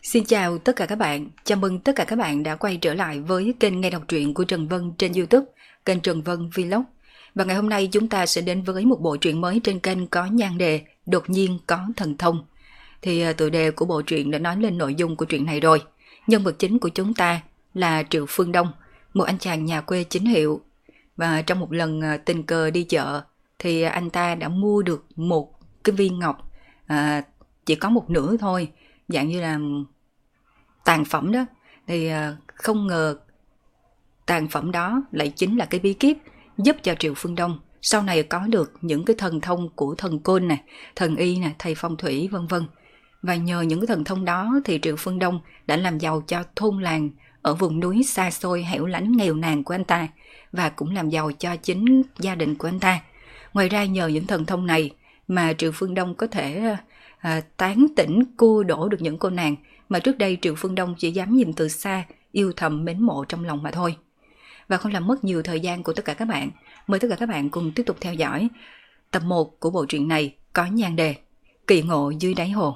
Xin chào tất cả các bạn, chào mừng tất cả các bạn đã quay trở lại với kênh nghe đọc truyện của Trần Vân trên YouTube, kênh Trần Vân Vlog. Và ngày hôm nay chúng ta sẽ đến với một bộ truyện mới trên kênh có nhan đề Đột nhiên có thần thông. Thì tựa đề của bộ truyện đã nói lên nội dung của truyện này rồi. Nhân vật chính của chúng ta là Triệu Phương Đông, một anh chàng nhà quê chính hiệu. Và trong một lần tình cờ đi chợ thì anh ta đã mua được một cái viên ngọc, chỉ có một nửa thôi, dạng như là tàn phẩm đó. Thì không ngờ tàn phẩm đó lại chính là cái bí kíp giúp cho Triệu Phương Đông sau này có được những cái thần thông của thần côn này, thần y này, thầy phong thủy vân vân. Và nhờ những cái thần thông đó thì Triệu Phương Đông đã làm giàu cho thôn làng ở vùng núi xa xôi hẻo lánh nghèo nàn của anh ta, và cũng làm giàu cho chính gia đình của anh ta. Ngoài ra nhờ những thần thông này mà Triệu Phương Đông có thể tán tỉnh cua đổ được những cô nàng mà trước đây Triệu Phương Đông chỉ dám nhìn từ xa, yêu thầm mến mộ trong lòng mà thôi. Và không làm mất nhiều thời gian của tất cả các bạn, mời tất cả các bạn cùng tiếp tục theo dõi tập 1 của bộ truyện này có nhan đề Kỳ ngộ dưới đáy hồ.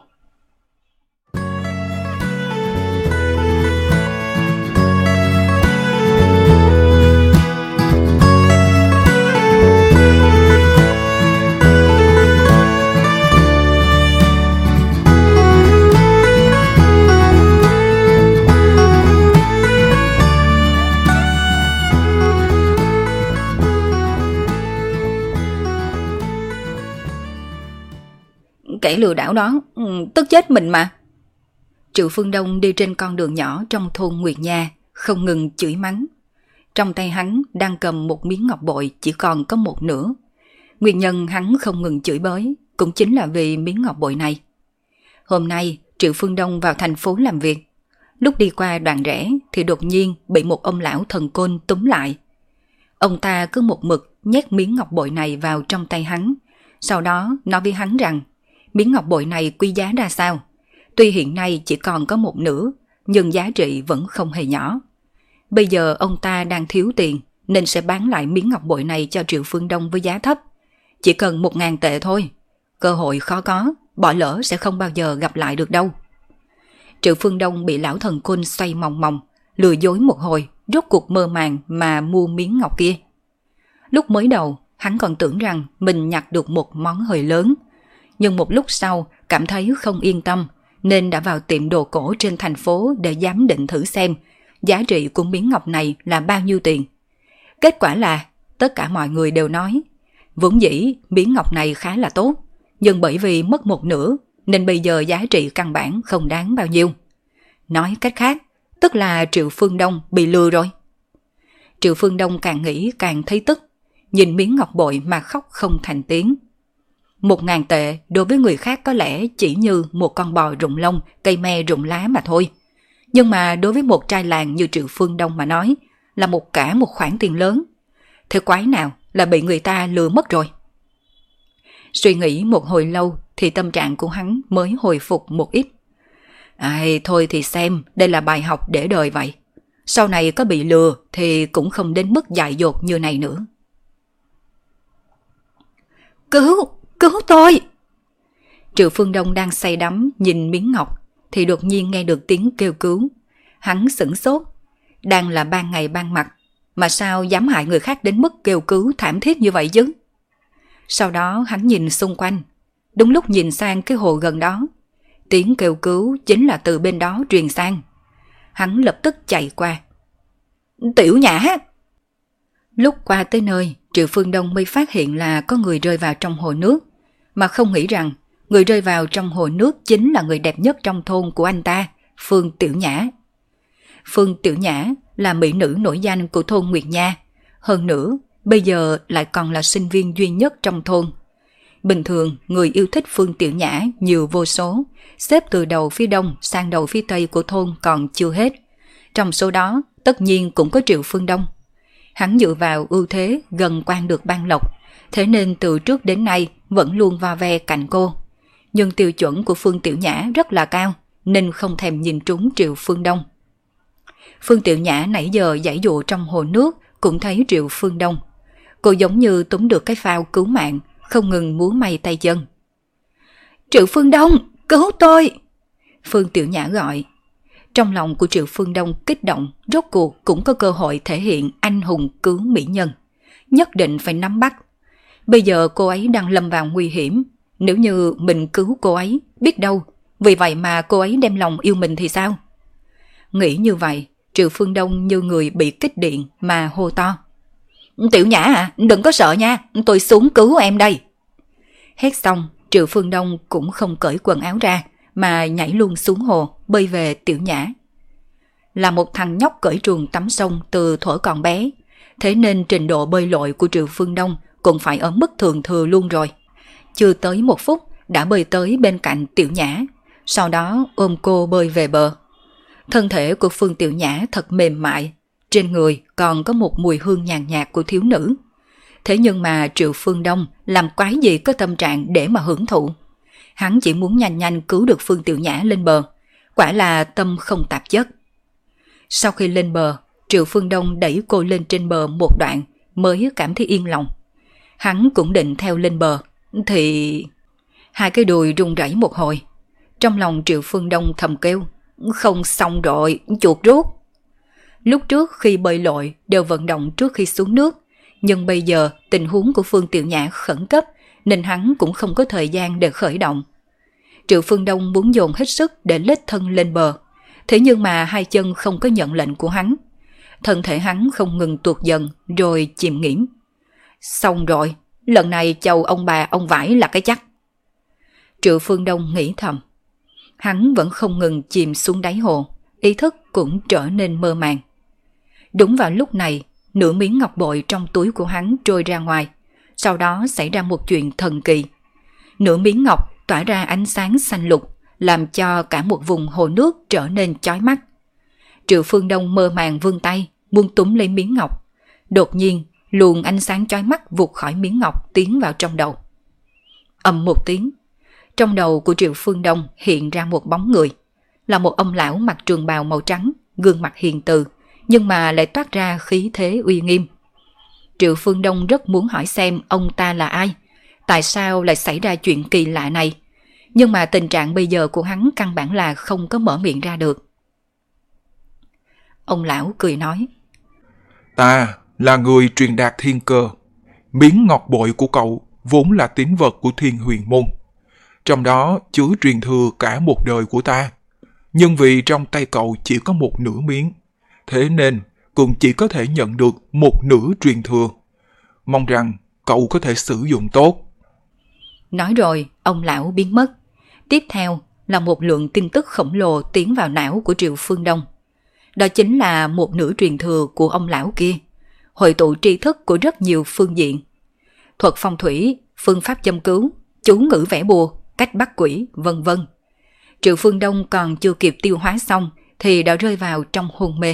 Kẻ lừa đảo đó, tức chết mình mà. Triệu Phương Đông đi trên con đường nhỏ trong thôn Nguyệt Nha, không ngừng chửi mắng. Trong tay hắn đang cầm một miếng ngọc bội chỉ còn có một nửa. Nguyên nhân hắn không ngừng chửi bới cũng chính là vì miếng ngọc bội này. Hôm nay Triệu Phương Đông vào thành phố làm việc. Lúc đi qua đoạn rẽ thì đột nhiên bị một ông lão thần côn túm lại. Ông ta cứ một mực nhét miếng ngọc bội này vào trong tay hắn, sau đó nói với hắn rằng miếng ngọc bội này quý giá ra sao. Tuy hiện nay chỉ còn có một nửa, nhưng giá trị vẫn không hề nhỏ. Bây giờ ông ta đang thiếu tiền nên sẽ bán lại miếng ngọc bội này cho Triệu Phương Đông với giá thấp. Chỉ cần 1.000 tệ thôi. Cơ hội khó có, bỏ lỡ sẽ không bao giờ gặp lại được đâu. Triệu Phương Đông bị lão thần côn xoay mòng mòng, lừa dối một hồi, rốt cuộc mơ màng mà mua miếng ngọc kia. Lúc mới đầu, hắn còn tưởng rằng mình nhặt được một món hời lớn. Nhưng một lúc sau cảm thấy không yên tâm nên đã vào tiệm đồ cổ trên thành phố để giám định thử xem giá trị của miếng ngọc này là bao nhiêu tiền. Kết quả là tất cả mọi người đều nói vốn dĩ miếng ngọc này khá là tốt, nhưng bởi vì mất một nửa nên bây giờ giá trị căn bản không đáng bao nhiêu. Nói cách khác, tức là Triệu Phương Đông bị lừa rồi. Triệu Phương Đông càng nghĩ càng thấy tức, nhìn miếng ngọc bội mà khóc không thành tiếng. 1.000 tệ đối với người khác có lẽ chỉ như một con bò rụng lông, cây me rụng lá mà thôi. Nhưng mà đối với một trai làng như Triệu Phương Đông mà nói là một khoản tiền lớn. Thế quái nào là bị người ta lừa mất rồi. Suy nghĩ một hồi lâu thì tâm trạng của hắn mới hồi phục một ít. Thôi thì xem đây là bài học để đời vậy. Sau này có bị lừa thì cũng không đến mức dại dột như này nữa. Cứu tôi! Triệu Phương Đông đang say đắm nhìn miếng ngọc thì đột nhiên nghe được tiếng kêu cứu. Hắn sửng sốt. Đang là ban ngày ban mặt mà sao dám hại người khác đến mức kêu cứu thảm thiết như vậy chứ? Sau đó hắn nhìn xung quanh. Đúng lúc nhìn sang cái hồ gần đó, tiếng kêu cứu chính là từ bên đó truyền sang. Hắn lập tức chạy qua. Tiểu Nhã! Lúc qua tới nơi, Triệu Phương Đông mới phát hiện là có người rơi vào trong hồ nước, mà không nghĩ rằng người rơi vào trong hồ nước chính là người đẹp nhất trong thôn của anh ta, Phương Tiểu Nhã. Phương Tiểu Nhã là mỹ nữ nổi danh của thôn Nguyệt Nha, hơn nữa bây giờ lại còn là sinh viên duy nhất trong thôn. Bình thường người yêu thích Phương Tiểu Nhã nhiều vô số, xếp từ đầu phía đông sang đầu phía tây của thôn còn chưa hết. Trong số đó tất nhiên cũng có Triệu Phương Đông. Hắn dựa vào ưu thế gần quan được ban lộc, thế nên từ trước đến nay vẫn luôn vo ve cạnh cô. Nhưng tiêu chuẩn của Phương Tiểu Nhã rất là cao nên không thèm nhìn trúng Triệu Phương Đông. Phương Tiểu Nhã nãy giờ giãy dụ trong hồ nước cũng thấy Triệu Phương Đông. Cô giống như túm được cái phao cứu mạng, không ngừng múa may tay chân. Triệu Phương Đông, cứu tôi! Phương Tiểu Nhã gọi, Trong lòng của Triệu Phương Đông kích động, rốt cuộc cũng có cơ hội thể hiện anh hùng cứu mỹ nhân. Nhất định phải nắm bắt. Bây giờ cô ấy đang lâm vào nguy hiểm. Nếu như mình cứu cô ấy, biết đâu, vì vậy mà cô ấy đem lòng yêu mình thì sao? Nghĩ như vậy, Triệu Phương Đông như người bị kích điện mà hô to. Tiểu Nhã à, đừng có sợ nha, tôi xuống cứu em đây. Hét xong, Triệu Phương Đông cũng không cởi quần áo ra, mà nhảy luôn xuống hồ, bơi về Tiểu Nhã. Là một thằng nhóc cởi truồng tắm sông từ thuở còn bé, thế nên trình độ bơi lội của Triệu Phương Đông cũng phải ở mức thường thừa luôn rồi. Chưa tới 1 phút đã bơi tới bên cạnh Tiểu Nhã, sau đó ôm cô bơi về bờ. Thân thể của Phương Tiểu Nhã thật mềm mại, trên người còn có một mùi hương nhàn nhạt của thiếu nữ. Thế nhưng mà Triệu Phương Đông làm quái gì có tâm trạng để mà hưởng thụ. Hắn chỉ muốn nhanh nhanh cứu được Phương Tiểu Nhã lên bờ, quả là tâm không tạp chất. Sau khi lên bờ, Triệu Phương Đông đẩy cô lên trên bờ một đoạn mới cảm thấy yên lòng. Hắn cũng định theo lên bờ, thì hai cái đùi rung rẩy một hồi. Trong lòng Triệu Phương Đông thầm kêu, không xong rồi, chuột rút. Lúc trước khi bơi lội đều vận động trước khi xuống nước, nhưng bây giờ tình huống của Phương Tiểu Nhã khẩn cấp nên hắn cũng không có thời gian để khởi động. Triệu Phương Đông muốn dồn hết sức để lết thân lên bờ, thế nhưng mà hai chân không có nhận lệnh của hắn. Thân thể hắn không ngừng tuột dần rồi chìm nghỉm. Xong rồi, lần này chầu ông bà ông vải là cái chắc. Triệu Phương Đông nghĩ thầm. Hắn vẫn không ngừng chìm xuống đáy hồ, ý thức cũng trở nên mơ màng. Đúng vào lúc này, nửa miếng ngọc bội trong túi của hắn trôi ra ngoài, sau đó xảy ra một chuyện thần kỳ. Nửa miếng ngọc tỏa ra ánh sáng xanh lục, làm cho cả một vùng hồ nước trở nên chói mắt. Triệu Phương Đông mơ màng vươn tay, muốn túm lấy miếng ngọc. Đột nhiên, luồng ánh sáng chói mắt vụt khỏi miếng ngọc tiến vào trong đầu. Ầm một tiếng, trong đầu của Triệu Phương Đông hiện ra một bóng người, là một ông lão mặc trường bào màu trắng, gương mặt hiền từ, nhưng mà lại toát ra khí thế uy nghiêm. Triệu Phương Đông rất muốn hỏi xem ông ta là ai, tại sao lại xảy ra chuyện kỳ lạ này, nhưng mà tình trạng bây giờ của hắn căn bản là không có mở miệng ra được. Ông lão cười nói, ta là người truyền đạt thiên cơ. Miếng ngọc bội của cậu vốn là tín vật của Thiên Huyền Môn, trong đó chứa truyền thừa cả một đời của ta. Nhưng vì trong tay cậu chỉ có một nửa miếng, thế nên cũng chỉ có thể nhận được một nửa truyền thừa. Mong rằng cậu có thể sử dụng tốt. Nói rồi, ông lão biến mất. Tiếp theo là một lượng tin tức khổng lồ tiến vào não của Triệu Phương Đông. Đó chính là một nửa truyền thừa của ông lão kia, hội tụ tri thức của rất nhiều phương diện. Thuật phong thủy, phương pháp châm cứu, chú ngữ vẽ bùa, cách bắt quỷ, vân vân. Triệu Phương Đông còn chưa kịp tiêu hóa xong thì đã rơi vào trong hôn mê.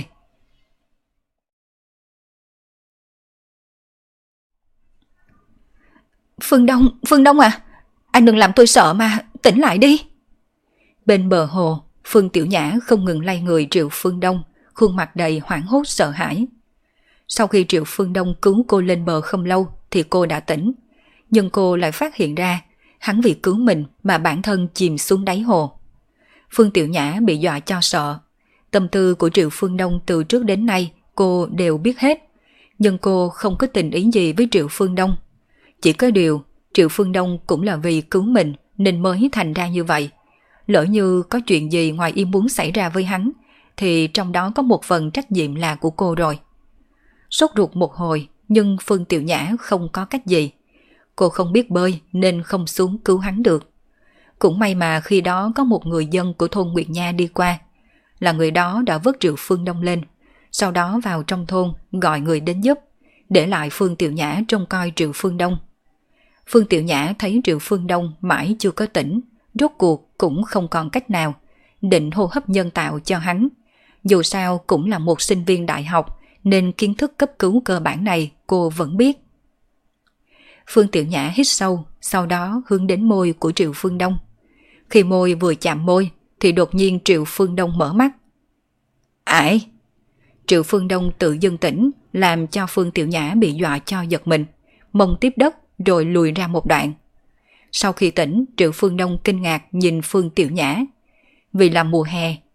Phương Đông à, anh đừng làm tôi sợ mà, tỉnh lại đi. Bên bờ hồ, Phương Tiểu Nhã không ngừng lay người Triệu Phương Đông, khuôn mặt đầy hoảng hốt sợ hãi. Sau khi Triệu Phương Đông cứu cô lên bờ không lâu thì cô đã tỉnh, nhưng cô lại phát hiện ra hắn vì cứu mình mà bản thân chìm xuống đáy hồ. Phương Tiểu Nhã bị dọa cho sợ. Tâm tư của Triệu Phương Đông từ trước đến nay cô đều biết hết, nhưng cô không có tình ý gì với Triệu Phương Đông. Chỉ có điều Triệu Phương Đông cũng là vì cứu mình nên mới thành ra như vậy. Lỡ như có chuyện gì ngoài ý muốn xảy ra với hắn thì trong đó có một phần trách nhiệm là của cô rồi. Sốt ruột một hồi nhưng Phương Tiểu Nhã không có cách gì. Cô không biết bơi nên không xuống cứu hắn được. Cũng may mà khi đó có một người dân của thôn Nguyệt Nha đi qua. Là người đó đã vớt Triệu Phương Đông lên, sau đó vào trong thôn gọi người đến giúp, để lại Phương Tiểu Nhã trông coi Triệu Phương Đông. Phương Tiểu Nhã thấy Triệu Phương Đông mãi chưa có tỉnh, rốt cuộc cũng không còn cách nào, định hô hấp nhân tạo cho hắn. Dù sao cũng là một sinh viên đại học nên kiến thức cấp cứu cơ bản này cô vẫn biết. Phương Tiểu Nhã hít sâu, sau đó hướng đến môi của Triệu Phương Đông. Khi môi vừa chạm môi thì đột nhiên Triệu Phương Đông mở mắt. Ai? Triệu Phương Đông tự dưng tỉnh, làm cho Phương Tiểu Nhã bị dọa cho giật mình, mông tiếp đất rồi lùi ra một đoạn. Sau khi tỉnh, Triệu Phương Đông kinh ngạc nhìn Phương Tiểu Nhã. Vì là mùa hè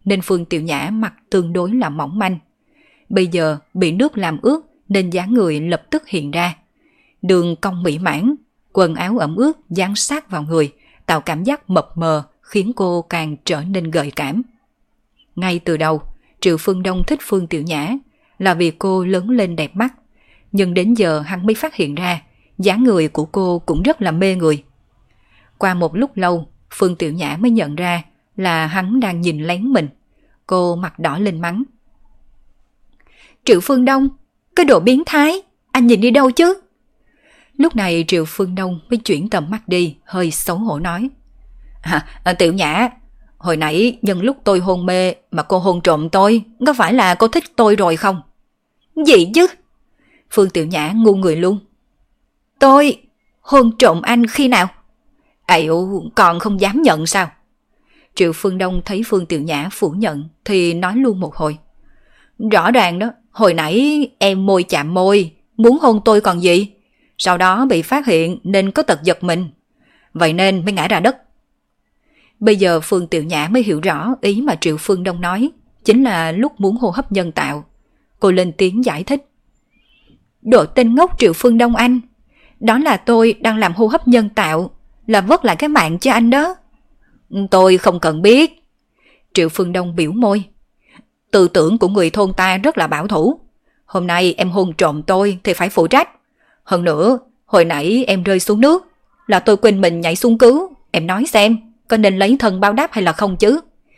nên Phương Tiểu Nhã mặc tương đối là mỏng manh. Bây giờ bị nước làm ướt nên dáng người lập tức hiện ra. Đường cong mỹ mãn, quần áo ẩm ướt dán sát vào người, tạo cảm giác mập mờ khiến cô càng trở nên gợi cảm. Ngay từ đầu, Triệu Phương Đông thích Phương Tiểu Nhã là vì cô lớn lên đẹp mắt, nhưng đến giờ hắn mới phát hiện ra dáng người của cô cũng rất là mê người. Qua một lúc lâu, Phương Tiểu Nhã mới nhận ra là hắn đang nhìn lén mình. Cô mặt đỏ lên mắng: Triệu Phương Đông, cái đồ biến thái, anh nhìn đi đâu chứ? Lúc này Triệu Phương Đông mới chuyển tầm mắt đi, hơi xấu hổ nói: Tiểu Nhã, hồi nãy nhân lúc tôi hôn mê mà cô hôn trộm tôi, có phải là cô thích tôi rồi không? Gì chứ? Phương Tiểu Nhã ngu người luôn. Tôi hôn trộm anh khi nào? Còn không dám nhận sao? Triệu Phương Đông thấy Phương Tiểu Nhã phủ nhận thì nói luôn một hồi: Rõ ràng đó, hồi nãy em môi chạm môi, muốn hôn tôi còn gì. Sau đó bị phát hiện nên có tật giật mình, vậy nên mới ngã ra đất. Bây giờ Phương Tiểu Nhã mới hiểu rõ ý mà Triệu Phương Đông nói, chính là lúc muốn hô hấp nhân tạo. Cô lên tiếng giải thích: Đồ tên ngốc Triệu Phương Đông anh, đó là tôi đang làm hô hấp nhân tạo, là vớt lại cái mạng cho anh đó. Tôi không cần biết. Triệu Phương Đông biểu môi: Tư tưởng của người thôn ta rất là bảo thủ. Hôm nay em hôn trộm tôi thì phải phụ trách. Hơn nữa, hồi nãy em rơi xuống nước, là tôi quên mình nhảy xuống cứu. Em nói xem, có nên lấy thân báo đáp hay là không chứ?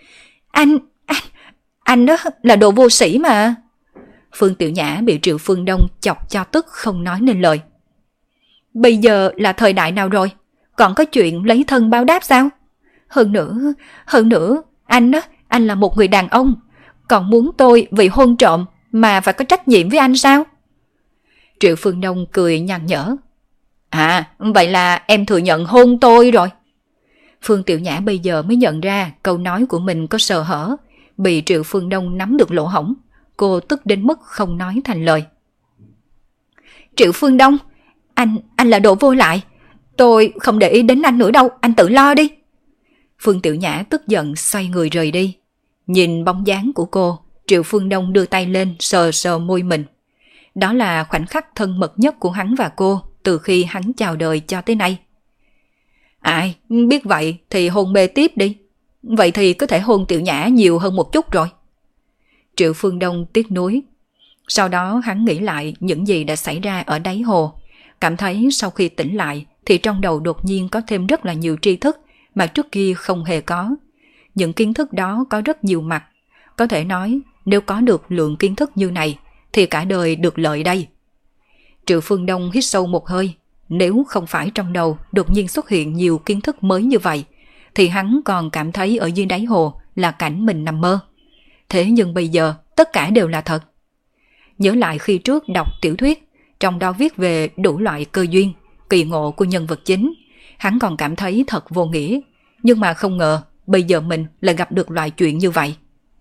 Anh đó là đồ vô sĩ mà. Phương Tiểu Nhã bị Triệu Phương Đông chọc cho tức không nói nên lời. Bây giờ là thời đại nào rồi, còn có chuyện lấy thân báo đáp sao? Hơn nữa, anh là một người đàn ông, còn muốn tôi vì hôn trộm mà phải có trách nhiệm với anh sao? Triệu Phương Đông cười nhăn nhở: Vậy là em thừa nhận hôn tôi rồi. Phương Tiểu Nhã bây giờ mới nhận ra câu nói của mình có sơ hở, bị Triệu Phương Đông nắm được lỗ hổng. Cô tức đến mức không nói thành lời. Triệu Phương Đông, anh là đồ vô lại. Tôi không để ý đến anh nữa đâu, anh tự lo đi. Phương Tiểu Nhã tức giận xoay người rời đi. Nhìn bóng dáng của cô, Triệu Phương Đông đưa tay lên sờ sờ môi mình. Đó là khoảnh khắc thân mật nhất của hắn và cô từ khi hắn chào đời cho tới nay. Ai, biết vậy thì hôn mê tiếp đi. Vậy thì có thể hôn Tiểu Nhã nhiều hơn một chút rồi. Triệu Phương Đông tiếc nuối. Sau đó hắn nghĩ lại những gì đã xảy ra ở đáy hồ. Cảm thấy sau khi tỉnh lại thì trong đầu đột nhiên có thêm rất là nhiều tri thức mà trước kia không hề có. Những kiến thức đó có rất nhiều mặt. Có thể nói nếu có được lượng kiến thức như này thì cả đời được lợi đây. Triệu Phương Đông hít sâu một hơi. Nếu không phải trong đầu đột nhiên xuất hiện nhiều kiến thức mới như vậy thì hắn còn cảm thấy ở dưới đáy hồ là cảnh mình nằm mơ. Thế nhưng bây giờ tất cả đều là thật. Nhớ lại khi trước đọc tiểu thuyết, trong đó viết về đủ loại cơ duyên, kỳ ngộ của nhân vật chính, hắn còn cảm thấy thật vô nghĩa. Nhưng mà không ngờ bây giờ mình lại gặp được loại chuyện như vậy.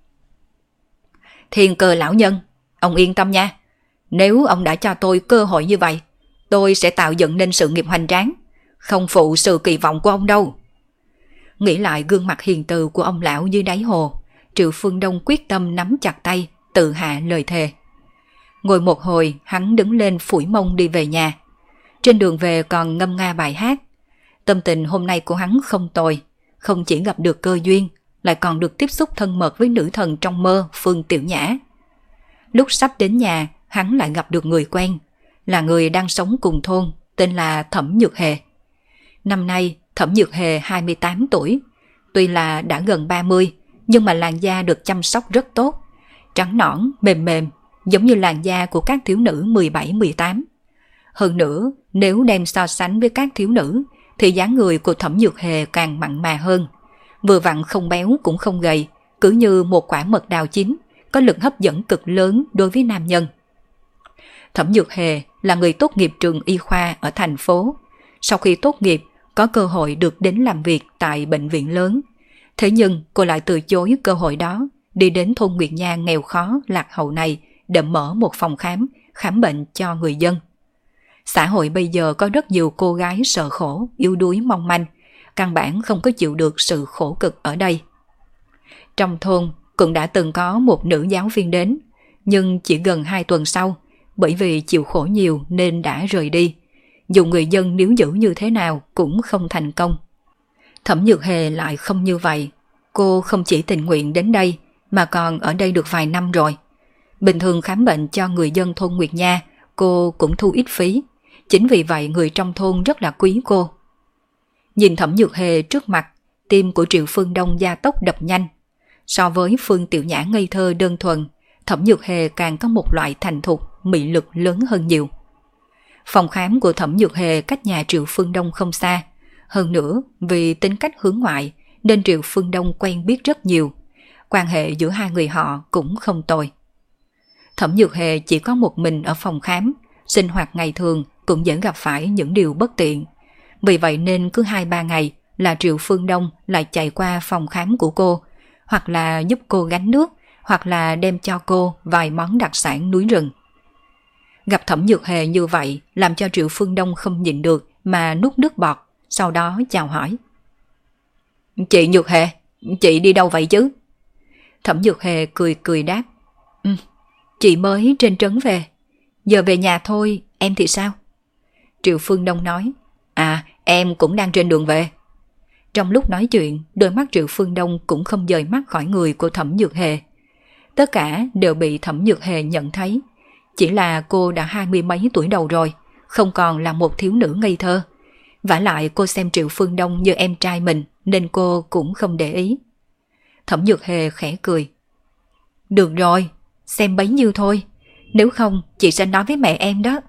Thiên Cơ lão nhân, ông yên tâm nha. Nếu ông đã cho tôi cơ hội như vậy, tôi sẽ tạo dựng nên sự nghiệp hoành tráng, không phụ sự kỳ vọng của ông đâu. Nghĩ lại gương mặt hiền từ của ông lão dưới đáy hồ, Triệu Phương Đông quyết tâm nắm chặt tay, tự hạ lời thề. Ngồi một hồi, hắn đứng lên phủi mông đi về nhà. Trên đường về còn ngâm nga bài hát. Tâm tình hôm nay của hắn không tồi, không chỉ gặp được cơ duyên, lại còn được tiếp xúc thân mật với nữ thần trong mơ Phương Tiểu Nhã. Lúc sắp đến nhà, hắn lại gặp được người quen, là người đang sống cùng thôn, tên là Thẩm Nhược Hề. Năm nay, Thẩm Nhược Hề 28 tuổi, tuy là đã gần 30, nhưng mà làn da được chăm sóc rất tốt, trắng nõn, mềm mềm, giống như làn da của các thiếu nữ 17-18. Hơn nữa, nếu đem so sánh với các thiếu nữ, thì dáng người của Thẩm Nhược Hề càng mặn mà hơn. Vừa vặn không béo cũng không gầy, cứ như một quả mật đào chín, có lực hấp dẫn cực lớn đối với nam nhân. Thẩm Nhược Hề là người tốt nghiệp trường y khoa ở thành phố. Sau khi tốt nghiệp, có cơ hội được đến làm việc tại bệnh viện lớn. Thế nhưng cô lại từ chối cơ hội đó, đi đến thôn Nguyệt Nha nghèo khó lạc hậu này để mở một phòng khám bệnh cho người dân. Xã hội bây giờ có rất nhiều cô gái sợ khổ, yếu đuối mong manh, căn bản không có chịu được sự khổ cực ở đây. Trong thôn, cũng đã từng có một nữ giáo viên đến, nhưng chỉ gần 2 tuần sau, bởi vì chịu khổ nhiều nên đã rời đi. Dù người dân níu giữ như thế nào cũng không thành công. Thẩm Nhược Hề lại không như vậy. Cô không chỉ tình nguyện đến đây mà còn ở đây được vài năm rồi. Bình thường khám bệnh cho người dân thôn Nguyệt Nha, cô cũng thu ít phí. Chính vì vậy người trong thôn rất là quý cô. Nhìn Thẩm Nhược Hề trước mặt, tim của Triệu Phương Đông gia tốc đập nhanh. So với Phương Tiểu Nhã ngây thơ đơn thuần, Thẩm Nhược Hề càng có một loại thành thục, mị lực lớn hơn nhiều. Phòng khám của Thẩm Nhược Hề cách nhà Triệu Phương Đông không xa. Hơn nữa, vì tính cách hướng ngoại, nên Triệu Phương Đông quen biết rất nhiều. Quan hệ giữa hai người họ cũng không tồi. Thẩm Nhược Hề chỉ có một mình ở phòng khám, sinh hoạt ngày thường cũng dễ gặp phải những điều bất tiện. Vì vậy nên cứ 2-3 ngày là Triệu Phương Đông lại chạy qua phòng khám của cô, hoặc là giúp cô gánh nước, hoặc là đem cho cô vài món đặc sản núi rừng. Gặp Thẩm Nhược Hề như vậy làm cho Triệu Phương Đông không nhịn được mà nuốt nước bọt, sau đó chào hỏi. Chị Nhược Hề, chị đi đâu vậy chứ? Thẩm Nhược Hề cười cười đáp. Chị mới trên trấn về, giờ về nhà thôi, em thì sao? Triệu Phương Đông nói. Em cũng đang trên đường về. Trong lúc nói chuyện, đôi mắt Triệu Phương Đông cũng không rời mắt khỏi người của Thẩm Nhược Hề. Tất cả đều bị Thẩm Nhược Hề nhận thấy. Chỉ là cô đã 20 mấy tuổi đầu rồi, không còn là một thiếu nữ ngây thơ. Vả lại cô xem Triệu Phương Đông như em trai mình nên cô cũng không để ý. Thẩm Nhược Hề khẽ cười. Được rồi, xem bấy nhiêu thôi. Nếu không chị sẽ nói với mẹ em đó.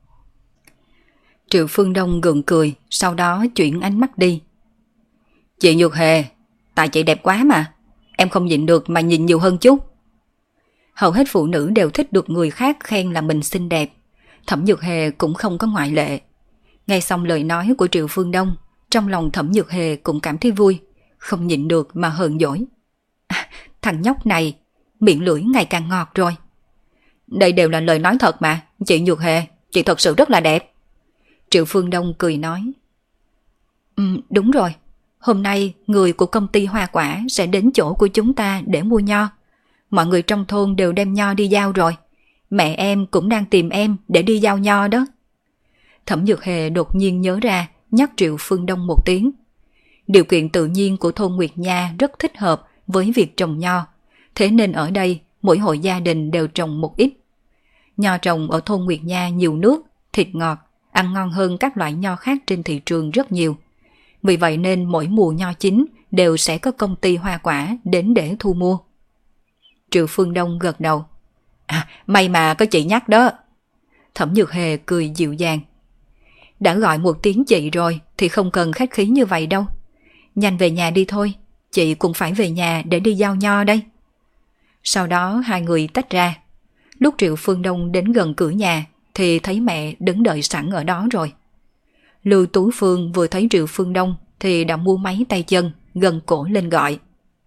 Triệu Phương Đông gượng cười, sau đó chuyển ánh mắt đi. Chị Nhược Hề, tại chị đẹp quá mà. Em không nhịn được mà nhìn nhiều hơn chút. Hầu hết phụ nữ đều thích được người khác khen là mình xinh đẹp. Thẩm Nhược Hề cũng không có ngoại lệ. Nghe xong lời nói của Triệu Phương Đông, trong lòng Thẩm Nhược Hề cũng cảm thấy vui, không nhịn được mà hờn dỗi. Thằng nhóc này, miệng lưỡi ngày càng ngọt rồi. Đây đều là lời nói thật mà, chị Nhược Hề, chị thật sự rất là đẹp. Triệu Phương Đông cười nói. Đúng rồi, hôm nay người của công ty hoa quả sẽ đến chỗ của chúng ta để mua nho. Mọi người trong thôn đều đem nho đi giao rồi. Mẹ em cũng đang tìm em để đi giao nho đó. Thẩm Nhược Hề đột nhiên nhớ ra, nhắc Triệu Phương Đông một tiếng. Điều kiện tự nhiên của thôn Nguyệt Nha rất thích hợp với việc trồng nho. Thế nên ở đây, mỗi hộ gia đình đều trồng một ít. Nho trồng ở thôn Nguyệt Nha nhiều nước, thịt ngọt, ăn ngon hơn các loại nho khác trên thị trường rất nhiều. Vì vậy nên mỗi mùa nho chín đều sẽ có công ty hoa quả đến để thu mua. Triệu Phương Đông gật đầu. May mà có chị nhắc đó. Thẩm Nhược Hề cười dịu dàng. Đã gọi một tiếng chị rồi thì không cần khách khí như vậy đâu. Nhanh về nhà đi thôi, chị cũng phải về nhà để đi giao nho đây. Sau đó hai người tách ra. Lúc Triệu Phương Đông đến gần cửa nhà thì thấy mẹ đứng đợi sẵn ở đó rồi. Lưu Tú Phương vừa thấy Triệu Phương Đông thì đã mua máy tay chân, gần cổ lên gọi.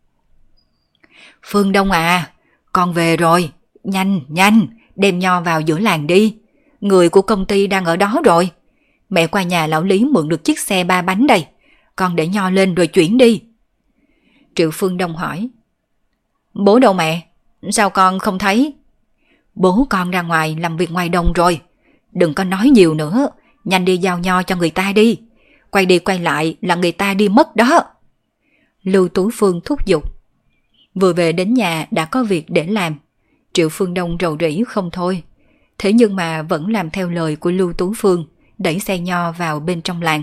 Phương Đông à, con về rồi, nhanh, nhanh, đem nho vào giữa làng đi. Người của công ty đang ở đó rồi. Mẹ qua nhà lão Lý mượn được chiếc xe 3 bánh đây, con để nho lên rồi chuyển đi. Triệu Phương Đông hỏi. Bố đâu mẹ? Sao con không thấy? Bố con ra ngoài làm việc ngoài đồng rồi. Đừng có nói nhiều nữa, nhanh đi giao nho cho người ta đi. Quay đi quay lại là người ta đi mất đó. Lưu Tú Phương thúc giục. Vừa về đến nhà đã có việc để làm. Triệu Phương Đông rầu rĩ không thôi. Thế nhưng mà vẫn làm theo lời của Lưu Tú Phương, đẩy xe nho vào bên trong làng.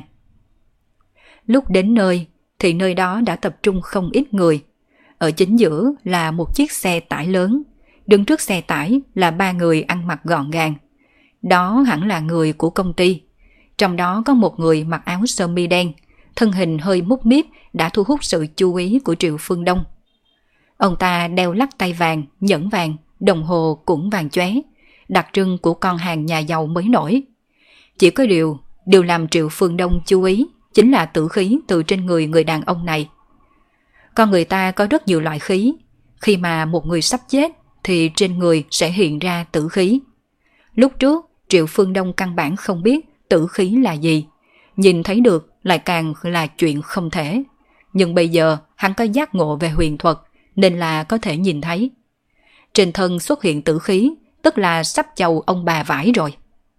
Lúc đến nơi thì nơi đó đã tập trung không ít người. Ở chính giữa là một chiếc xe tải lớn. Đứng trước xe tải là 3 người ăn mặc gọn gàng. Đó hẳn là người của công ty. Trong đó có một người mặc áo sơ mi đen, thân hình hơi múc míp đã thu hút sự chú ý của Triệu Phương Đông. Ông ta đeo lắc tay vàng, nhẫn vàng, đồng hồ cũng vàng chóe, đặc trưng của con hàng nhà giàu mới nổi. Chỉ có điều làm Triệu Phương Đông chú ý chính là tử khí từ trên người đàn ông này. Con người ta có rất nhiều loại khí, khi mà một người sắp chết thì trên người sẽ hiện ra tử khí. Lúc trước Triệu Phương Đông căn bản không biết tử khí là gì, nhìn thấy được lại càng là chuyện không thể. Nhưng bây giờ hắn có giác ngộ về huyền thuật nên là có thể nhìn thấy. Trên thân xuất hiện tử khí, tức là sắp chầu ông bà vải rồi.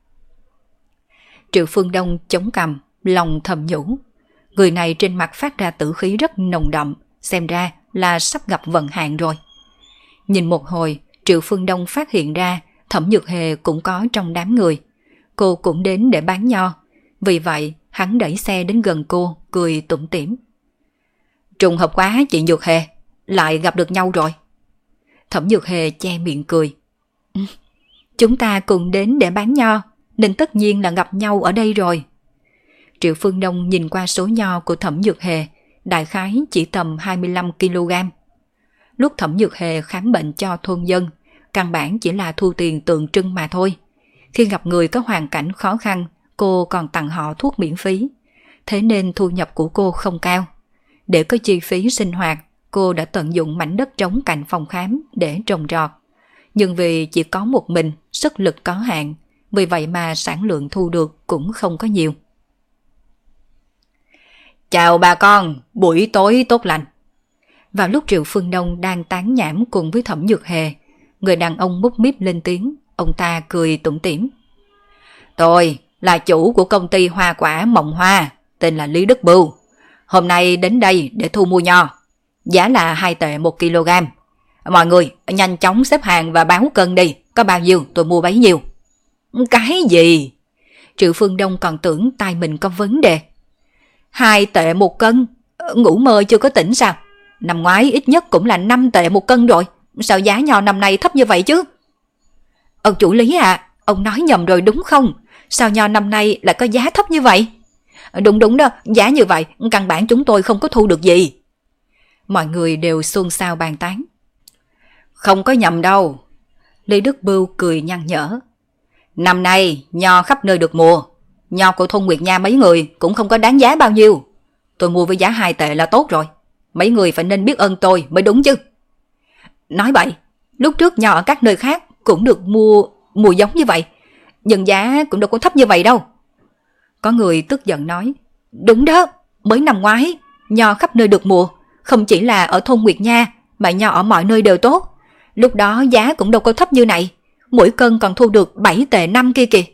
Triệu Phương Đông chống cằm, lòng thầm nhủ. Người này trên mặt phát ra tử khí rất nồng đậm, xem ra là sắp gặp vận hạn rồi. Nhìn một hồi, Triệu Phương Đông phát hiện ra Thẩm Nhược Hề cũng có trong đám người. Cô cũng đến để bán nho. Vì vậy, hắn đẩy xe đến gần cô, cười tủm tỉm. Trùng hợp quá chị Nhược Hề, lại gặp được nhau rồi. Thẩm Nhược Hề che miệng cười. Chúng ta cùng đến để bán nho, nên tất nhiên là gặp nhau ở đây rồi. Triệu Phương Đông nhìn qua số nho của Thẩm Nhược Hề, đại khái chỉ tầm 25 kg. Lúc Thẩm Nhược Hề khám bệnh cho thôn dân, căn bản chỉ là thu tiền tượng trưng mà thôi. Khi gặp người có hoàn cảnh khó khăn, cô còn tặng họ thuốc miễn phí. Thế nên thu nhập của cô không cao. Để có chi phí sinh hoạt, cô đã tận dụng mảnh đất trống cạnh phòng khám để trồng trọt. Nhưng vì chỉ có một mình, sức lực có hạn, vì vậy mà sản lượng thu được cũng không có nhiều. Chào bà con, buổi tối tốt lành. Vào lúc Triệu Phương Đông đang tán nhảm cùng với Thẩm Nhược Hề, người đàn ông múc míp lên tiếng, ông ta cười tủm tỉm. Tôi là chủ của công ty hoa quả Mộng Hoa, tên là Lý Đức Bưu. Hôm nay đến đây để thu mua nho. Giá là 2 tệ 1 kg. Mọi người nhanh chóng xếp hàng và báo cân đi, có bao nhiêu tôi mua bấy nhiêu. Cái gì? Triệu Phương Đông còn tưởng tai mình có vấn đề. 2 tệ 1 cân? Ngủ mơ chưa có tỉnh sao? Năm ngoái ít nhất cũng là 5 tệ 1 cân rồi. Sao giá nho năm nay thấp như vậy chứ? Ông chủ Lý à, ông nói nhầm rồi đúng không? Sao nho năm nay lại có giá thấp như vậy? Đúng đó, giá như vậy căn bản chúng tôi không có thu được gì. Mọi người đều xôn xao bàn tán. Không có nhầm đâu. Lý Đức Bưu cười nhăn nhở. Năm nay nho khắp nơi được mùa. Nho của thôn Nguyệt Nha mấy người cũng không có đáng giá bao nhiêu. Tôi mua với giá 2 tệ là tốt rồi. Mấy người phải nên biết ơn tôi mới đúng chứ. Nói bậy, lúc trước nho ở các nơi khác cũng được mua giống như vậy, nhưng giá cũng đâu có thấp như vậy đâu. Có người tức giận nói. Đúng đó, mới năm ngoái nho khắp nơi được mùa, không chỉ là ở thôn Nguyệt Nha mà nho ở mọi nơi đều tốt. Lúc đó giá cũng đâu có thấp như này, mỗi cân còn thu được 7 tệ 5 kia kìa.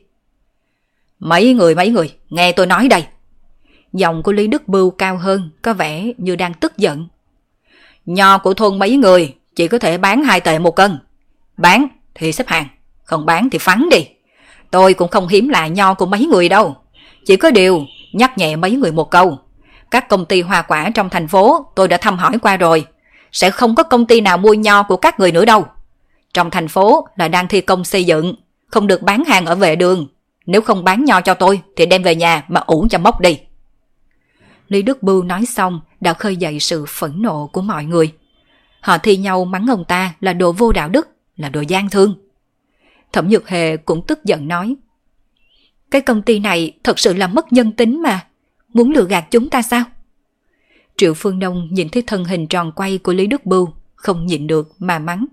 Mấy người, nghe tôi nói đây. Giọng của Lý Đức Bưu cao hơn, có vẻ như đang tức giận. Nho của thôn mấy người chỉ có thể bán 2 tệ 1 cân. Bán thì xếp hàng, không bán thì phắn đi. Tôi cũng không hiếm lạ nho của mấy người đâu. Chỉ có điều nhắc nhẹ mấy người một câu. Các công ty hoa quả trong thành phố tôi đã thăm hỏi qua rồi. Sẽ không có công ty nào mua nho của các người nữa đâu. Trong thành phố là đang thi công xây dựng, không được bán hàng ở vệ đường. Nếu không bán nho cho tôi thì đem về nhà mà ủ cho mốc đi. Lý Đức Bưu nói xong đã khơi dậy sự phẫn nộ của mọi người. Họ thi nhau mắng ông ta là đồ vô đạo đức, là đồ gian thương. Thẩm Nhược Hề cũng tức giận nói. Cái công ty này thật sự là mất nhân tính mà. Muốn lừa gạt chúng ta sao? Triệu Phương Đông nhìn thấy thân hình tròn quay của Lý Đức Bưu, không nhịn được mà mắng.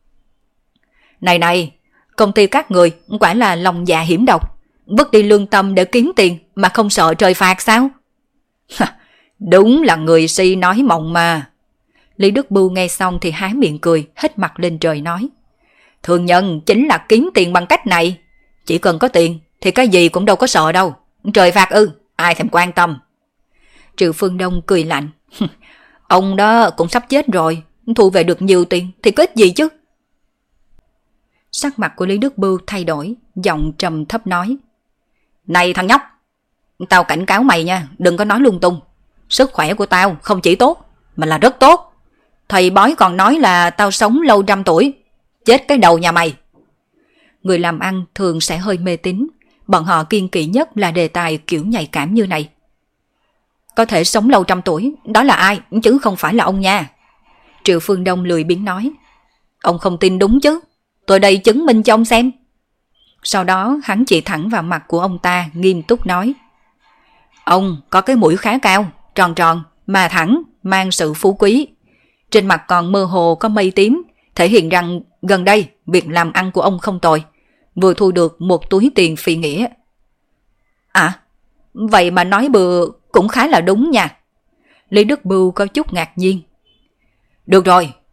Này, công ty các người quả là lòng dạ hiểm độc. Vứt đi lương tâm để kiếm tiền mà không sợ trời phạt sao? Đúng là người si nói mộng mà. Lý Đức Bưu nghe xong thì há miệng cười, hết mặt lên trời nói. Thương nhân chính là kiếm tiền bằng cách này. Chỉ cần có tiền thì cái gì cũng đâu có sợ đâu. Trời phạt ai thèm quan tâm. Triệu Phương Đông cười lạnh. Ông đó cũng sắp chết rồi, thu về được nhiều tiền thì có ích gì chứ. Sắc mặt của Lý Đức Bưu thay đổi, giọng trầm thấp nói. Này thằng nhóc, tao cảnh cáo mày nha, đừng có nói lung tung. Sức khỏe của tao không chỉ tốt, mà là rất tốt. Thầy bói còn nói là tao sống lâu 100 tuổi. Chết cái đầu nhà mày. Người làm ăn thường sẽ hơi mê tín. Bọn họ kiêng kỵ nhất là đề tài kiểu nhạy cảm như này. Có thể sống lâu 100 tuổi, đó là ai, chứ không phải là ông nha. Triệu Phương Đông lười biếng nói. Ông không tin đúng chứ, tôi đây chứng minh cho ông xem. Sau đó hắn chỉ thẳng vào mặt của ông ta, nghiêm túc nói. Ông có cái mũi khá cao, tròn tròn, mà thẳng, mang sự phú quý. Trên mặt còn mơ hồ có mây tím, thể hiện rằng gần đây việc làm ăn của ông không tồi, vừa thu được một túi tiền phi nghĩa. À, vậy mà nói bừa cũng khá là đúng nha. Lý Đức Bưu có chút ngạc nhiên. Được rồi,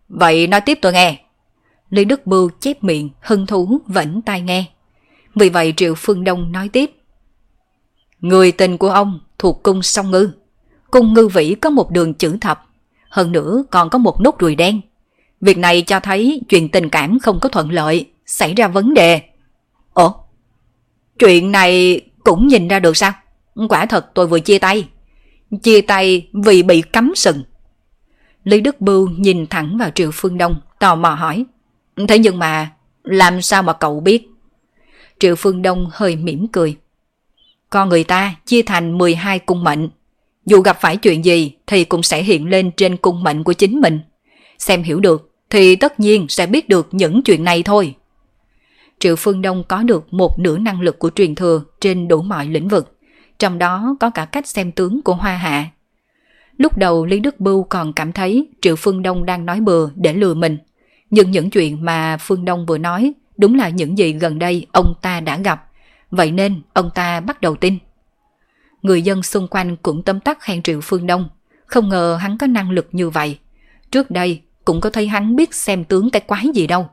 Vậy nói tiếp tôi nghe. Lý Đức Bưu chép miệng, hứng thú vẫy tai nghe. Vì vậy Triệu Phương Đông nói tiếp. Người tình của ông thuộc cung Song Ngư. Cung Ngư Vĩ có một đường chữ thập, hơn nữa còn có một nút ruồi đen. Việc này cho thấy chuyện tình cảm không có thuận lợi, xảy ra vấn đề. Ủa? Chuyện này cũng nhìn ra được sao? Quả thật tôi vừa chia tay. Chia tay vì bị cấm sừng. Lý Đức Bưu nhìn thẳng vào Triệu Phương Đông, tò mò hỏi. Thế nhưng mà làm sao mà cậu biết? Triệu Phương Đông hơi mỉm cười. Con người ta chia thành 12 cung mệnh. Dù gặp phải chuyện gì thì cũng sẽ hiện lên trên cung mệnh của chính mình. Xem hiểu được thì tất nhiên sẽ biết được những chuyện này thôi. Triệu Phương Đông có được một nửa năng lực của truyền thừa trên đủ mọi lĩnh vực, trong đó có cả cách xem tướng của Hoa Hạ. Lúc đầu Lý Đức Bưu còn cảm thấy Triệu Phương Đông đang nói bừa để lừa mình, nhưng những chuyện mà Phương Đông vừa nói đúng là những gì gần đây ông ta đã gặp, vậy nên ông ta bắt đầu tin. Người dân xung quanh cũng tấm tắc khen Triệu Phương Đông, không ngờ hắn có năng lực như vậy. Trước đây cũng có thấy hắn biết xem tướng cái quái gì đâu.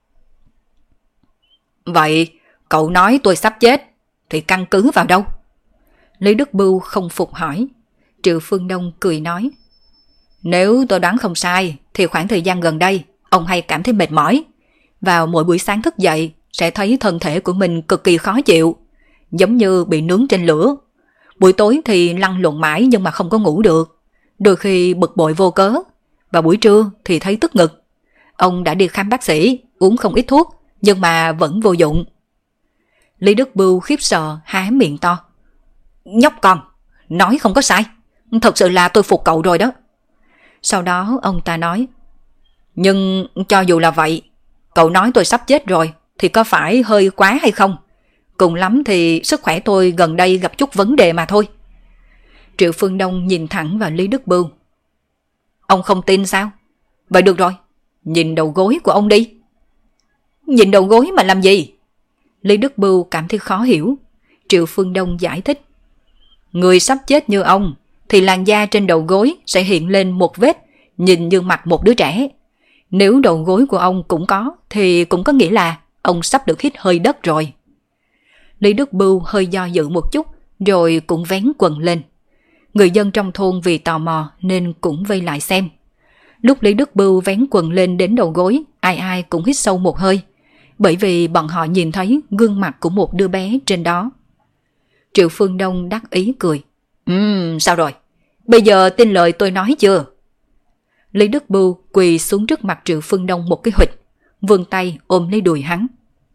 Vậy cậu nói tôi sắp chết thì căn cứ vào đâu? Lý Đức Bưu không phục hỏi. Triệu Phương Đông cười nói. Nếu tôi đoán không sai thì khoảng thời gian gần đây ông hay cảm thấy mệt mỏi. Vào mỗi buổi sáng thức dậy sẽ thấy thân thể của mình cực kỳ khó chịu, giống như bị nướng trên lửa. Buổi tối thì lăn lộn mãi nhưng mà không có ngủ được, đôi khi bực bội vô cớ. Và buổi trưa thì thấy tức ngực. Ông đã đi khám bác sĩ, uống không ít thuốc, nhưng mà vẫn vô dụng. Lý Đức Bưu khiếp sợ há miệng to. Nhóc con, nói không có sai. Thật sự là tôi phục cậu rồi đó. Sau đó ông ta nói. Nhưng cho dù là vậy, cậu nói tôi sắp chết rồi thì có phải hơi quá hay không? Cùng lắm thì sức khỏe tôi gần đây gặp chút vấn đề mà thôi. Triệu Phương Đông nhìn thẳng vào Lý Đức Bưu. Ông không tin sao? Vậy được rồi, nhìn đầu gối của ông đi. Nhìn đầu gối mà làm gì? Lý Đức Bưu cảm thấy khó hiểu. Triệu Phương Đông giải thích. Người sắp chết như ông thì làn da trên đầu gối sẽ hiện lên một vết nhìn như mặt một đứa trẻ. Nếu đầu gối của ông cũng có thì cũng có nghĩa là ông sắp được hít hơi đất rồi. Lý Đức Bưu hơi do dự một chút rồi cũng vén quần lên. Người dân trong thôn vì tò mò nên cũng vây lại xem. Lúc Lý Đức Bưu vén quần lên đến đầu gối, ai ai cũng hít sâu một hơi, bởi vì bọn họ nhìn thấy gương mặt của một đứa bé trên đó. Triệu Phương Đông đắc ý cười. Sao rồi? Bây giờ tin lời tôi nói chưa? Lý Đức Bưu quỳ xuống trước mặt Triệu Phương Đông một cái huỵch, vươn tay ôm lấy đùi hắn.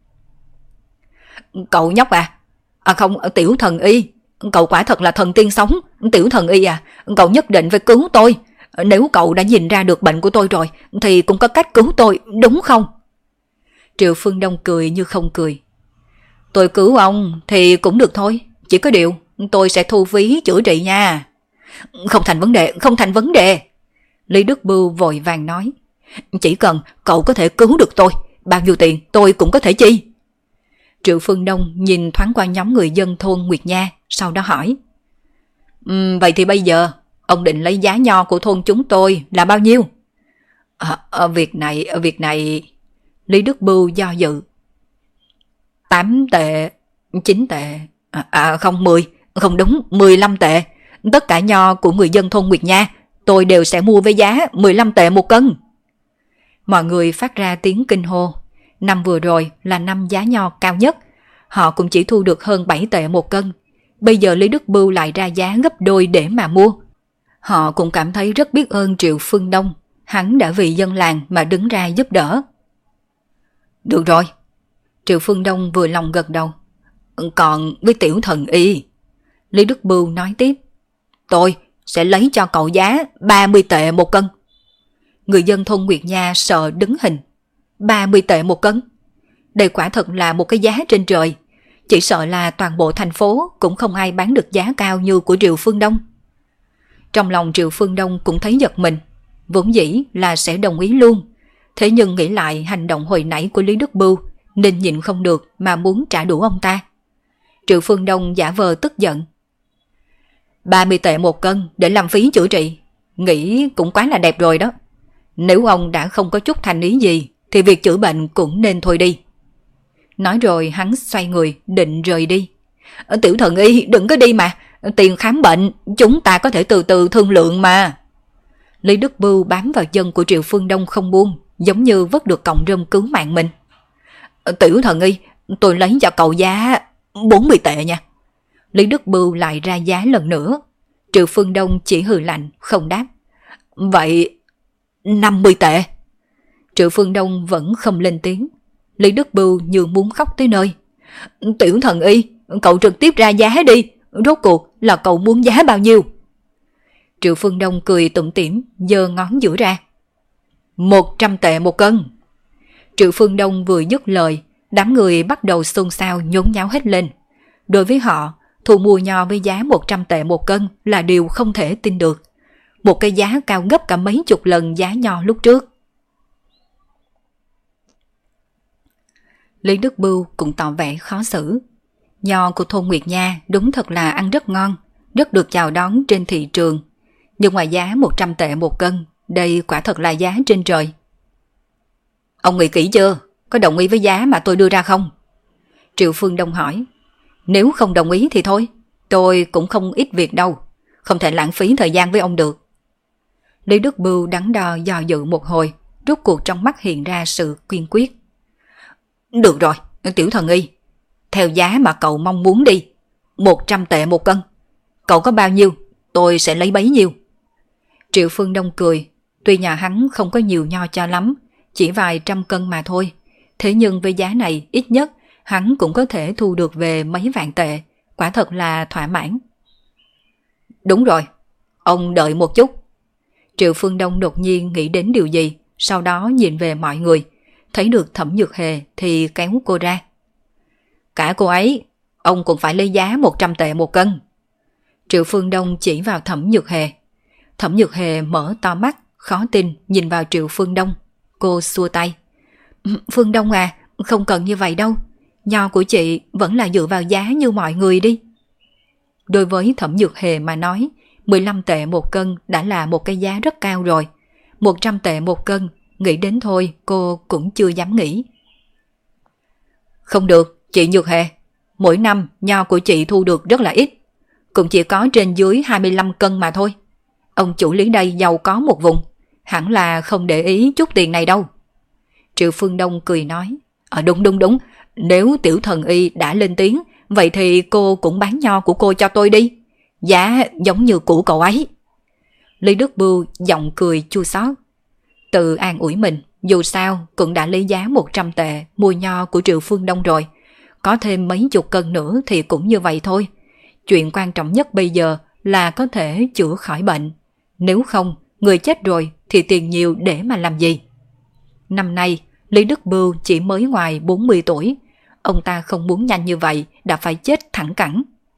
Cậu nhóc không, Tiểu Thần Y, cậu quả thật là thần tiên sống. Tiểu Thần Y cậu nhất định phải cứu tôi. Nếu cậu đã nhìn ra được bệnh của tôi rồi thì cũng có cách cứu tôi, đúng không? Triệu Phương Đông cười như không cười. Tôi cứu ông thì cũng được thôi, chỉ có điều tôi sẽ thu phí chữa trị nha. Không thành vấn đề, không thành vấn đề. Lý Đức Bưu vội vàng nói. Chỉ cần cậu có thể cứu được tôi, bao nhiêu tiền tôi cũng có thể chi. Triệu Phương Đông nhìn thoáng qua nhóm người dân thôn Nguyệt Nha, sau đó hỏi. Vậy thì bây giờ ông định lấy giá nho của thôn chúng tôi là bao nhiêu? Việc này... Lý Đức Bưu do dự. 8 tệ, 9 tệ, không 10, không đúng 15 tệ. Tất cả nho của người dân thôn Nguyệt Nha tôi đều sẽ mua với giá 15 tệ một cân. Mọi người phát ra tiếng kinh hô. Năm vừa rồi là năm giá nho cao nhất, họ cũng chỉ thu được hơn 7 tệ một cân. Bây giờ Lý Đức Bưu lại ra giá gấp đôi để mà mua. Họ cũng cảm thấy rất biết ơn Triệu Phương Đông, hắn đã vì dân làng mà đứng ra giúp đỡ. Được rồi. Triệu Phương Đông vừa lòng gật đầu. Còn với Tiểu Thần Y, Lý Đức Bưu nói tiếp. Tôi sẽ lấy cho cậu giá 30 tệ một cân. Người dân thôn Nguyệt Nha sợ đứng hình. 30 tệ một cân? Đây quả thật là một cái giá trên trời. Chỉ sợ là toàn bộ thành phố cũng không ai bán được giá cao như của Triệu Phương Đông. Trong lòng Triệu Phương Đông cũng thấy giật mình, vốn dĩ là sẽ đồng ý luôn. Thế nhưng nghĩ lại hành động hồi nãy của Lý Đức Bưu nên nhịn không được mà muốn trả đũa ông ta. Triệu Phương Đông giả vờ tức giận. 30 tệ một cân để làm phí chữa trị, nghĩ cũng quá là đẹp rồi đó. Nếu ông đã không có chút thành ý gì thì việc chữa bệnh cũng nên thôi đi. Nói rồi hắn xoay người định rời đi. Tiểu thần y đừng có đi mà, tiền khám bệnh chúng ta có thể từ từ thương lượng mà. Lý Đức Bưu bám vào chân của Triệu Phương Đông không buông, giống như vớt được cọng rơm cứu mạng mình. Tiểu thần y, tôi lấy cho cậu giá 40 tệ nha. Lý Đức Bưu lại ra giá lần nữa. Triệu Phương Đông chỉ hừ lạnh không đáp. Vậy 50 tệ. Triệu Phương Đông vẫn không lên tiếng. Lý Đức Bưu như muốn khóc tới nơi. Tiểu thần y, cậu trực tiếp ra giá đi, rốt cuộc là cậu muốn giá bao nhiêu? Triệu Phương Đông cười tủm tỉm, giơ ngón giữa ra. 100 tệ một cân. Triệu Phương Đông vừa dứt lời, đám người bắt đầu xôn xao nhốn nháo hết lên. Đối với họ, thu mua nho với giá 100 tệ một cân là điều không thể tin được. Một cái giá cao gấp cả mấy chục lần giá nho lúc trước. Lý Đức Bưu cũng tỏ vẻ khó xử. Nho của thôn Nguyệt Nha đúng thật là ăn rất ngon, rất được chào đón trên thị trường. Nhưng ngoài giá 100 tệ một cân, đây quả thật là giá trên trời. Ông nghĩ kỹ chưa? Có đồng ý với giá mà tôi đưa ra không? Triệu Phương Đông hỏi. Nếu không đồng ý thì thôi, tôi cũng không ít việc đâu, không thể lãng phí thời gian với ông được. Lý Đức Bưu đắn đo dò dự một hồi, rốt cuộc trong mắt hiện ra sự kiên quyết. Được rồi, tiểu thần y, theo giá mà cậu mong muốn đi, 100 tệ một cân. Cậu có bao nhiêu, tôi sẽ lấy bấy nhiêu. Triệu Phương Đông cười, tuy nhà hắn không có nhiều nho cho lắm, chỉ vài trăm cân mà thôi. Thế nhưng với giá này ít nhất hắn cũng có thể thu được về mấy vạn tệ, quả thật là thỏa mãn. Đúng rồi, ông đợi một chút. Triệu Phương Đông đột nhiên nghĩ đến điều gì, sau đó nhìn về mọi người, thấy được Thẩm Nhược Hề thì kéo cô ra. Cả cô ấy, ông cũng phải lấy giá 100 tệ một cân. Triệu Phương Đông chỉ vào Thẩm Nhược Hề. Thẩm Nhược Hề mở to mắt, khó tin nhìn vào Triệu Phương Đông. Cô xua tay. Phương Đông à, không cần như vậy đâu. Nho của chị vẫn là dựa vào giá như mọi người đi. Đối với Thẩm Nhược Hề mà nói, 15 tệ một cân đã là một cái giá rất cao rồi. 100 tệ một cân, nghĩ đến thôi cô cũng chưa dám nghĩ. Không được, chị Nhược Hề. Mỗi năm nho của chị thu được rất là ít. Cũng chỉ có trên dưới 25 cân mà thôi. Ông chủ lý đây giàu có một vùng, hẳn là không để ý chút tiền này đâu. Triệu Phương Đông cười nói. Đúng. Nếu tiểu thần y đã lên tiếng, vậy thì cô cũng bán nho của cô cho tôi đi. Giá giống như của cậu ấy. Lý Đức Bưu giọng cười chua xót. Tự an ủi mình, dù sao cũng đã lấy giá 100 tệ mua nho của Triệu Phương Đông rồi. Có thêm mấy chục cân nữa thì cũng như vậy thôi. Chuyện quan trọng nhất bây giờ là có thể chữa khỏi bệnh. Nếu không, người chết rồi thì tiền nhiều để mà làm gì? Năm nay, Lý Đức Bưu chỉ mới ngoài 40 tuổi. Ông ta không muốn nhanh như vậy đã phải chết thẳng cẳng.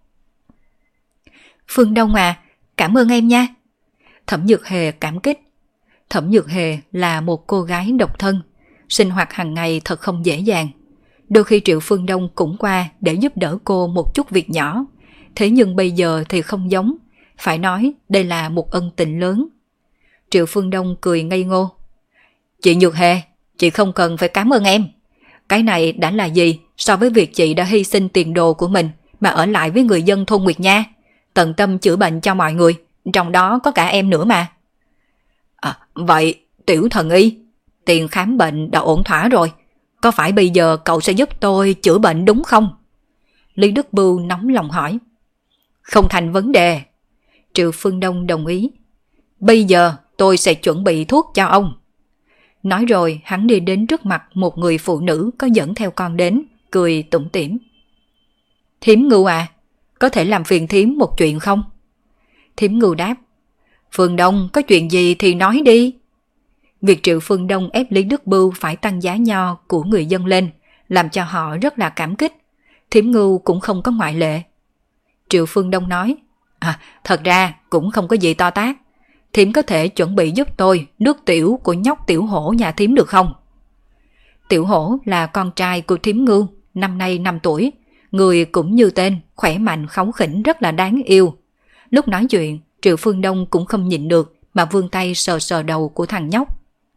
Phương Đông à, cảm ơn em nha. Thẩm Nhược Hề cảm kích. Thẩm Nhược Hề là một cô gái độc thân, sinh hoạt hàng ngày thật không dễ dàng. Đôi khi Triệu Phương Đông cũng qua để giúp đỡ cô một chút việc nhỏ. Thế nhưng bây giờ thì không giống, phải nói đây là một ân tình lớn. Triệu Phương Đông cười ngây ngô. Chị Nhược Hề, chị không cần phải cảm ơn em. Cái này đã là gì so với việc chị đã hy sinh tiền đồ của mình mà ở lại với người dân thôn Nguyệt Nha, tận tâm chữa bệnh cho mọi người, trong đó có cả em nữa mà. Vậy tiểu thần y, tiền khám bệnh đã ổn thỏa rồi, có phải bây giờ cậu sẽ giúp tôi chữa bệnh đúng không? Lý Đức Bưu nóng lòng hỏi. Không thành vấn đề. Triệu Phương Đông đồng ý. Bây giờ tôi sẽ chuẩn bị thuốc cho ông. Nói rồi hắn đi đến trước mặt một người phụ nữ có dẫn theo con đến, cười tủm tỉm. Thím Ngưu à, có thể làm phiền thím một chuyện không? Thím Ngưu đáp. Phương Đông có chuyện gì thì nói đi. Việc Triệu Phương Đông ép Lý Đức Bưu phải tăng giá nho của người dân lên, làm cho họ rất là cảm kích. Thím Ngưu cũng không có ngoại lệ. Triệu Phương Đông nói. Thật ra cũng không có gì to tát. Thím có thể chuẩn bị giúp tôi nước tiểu của nhóc Tiểu Hổ nhà thím được không? Tiểu Hổ là con trai của thím Ngưu, năm nay 5 tuổi. Người cũng như tên, khỏe mạnh kháu khỉnh rất là đáng yêu. Lúc nói chuyện, Triệu Phương Đông cũng không nhịn được mà vươn tay sờ sờ đầu của thằng nhóc.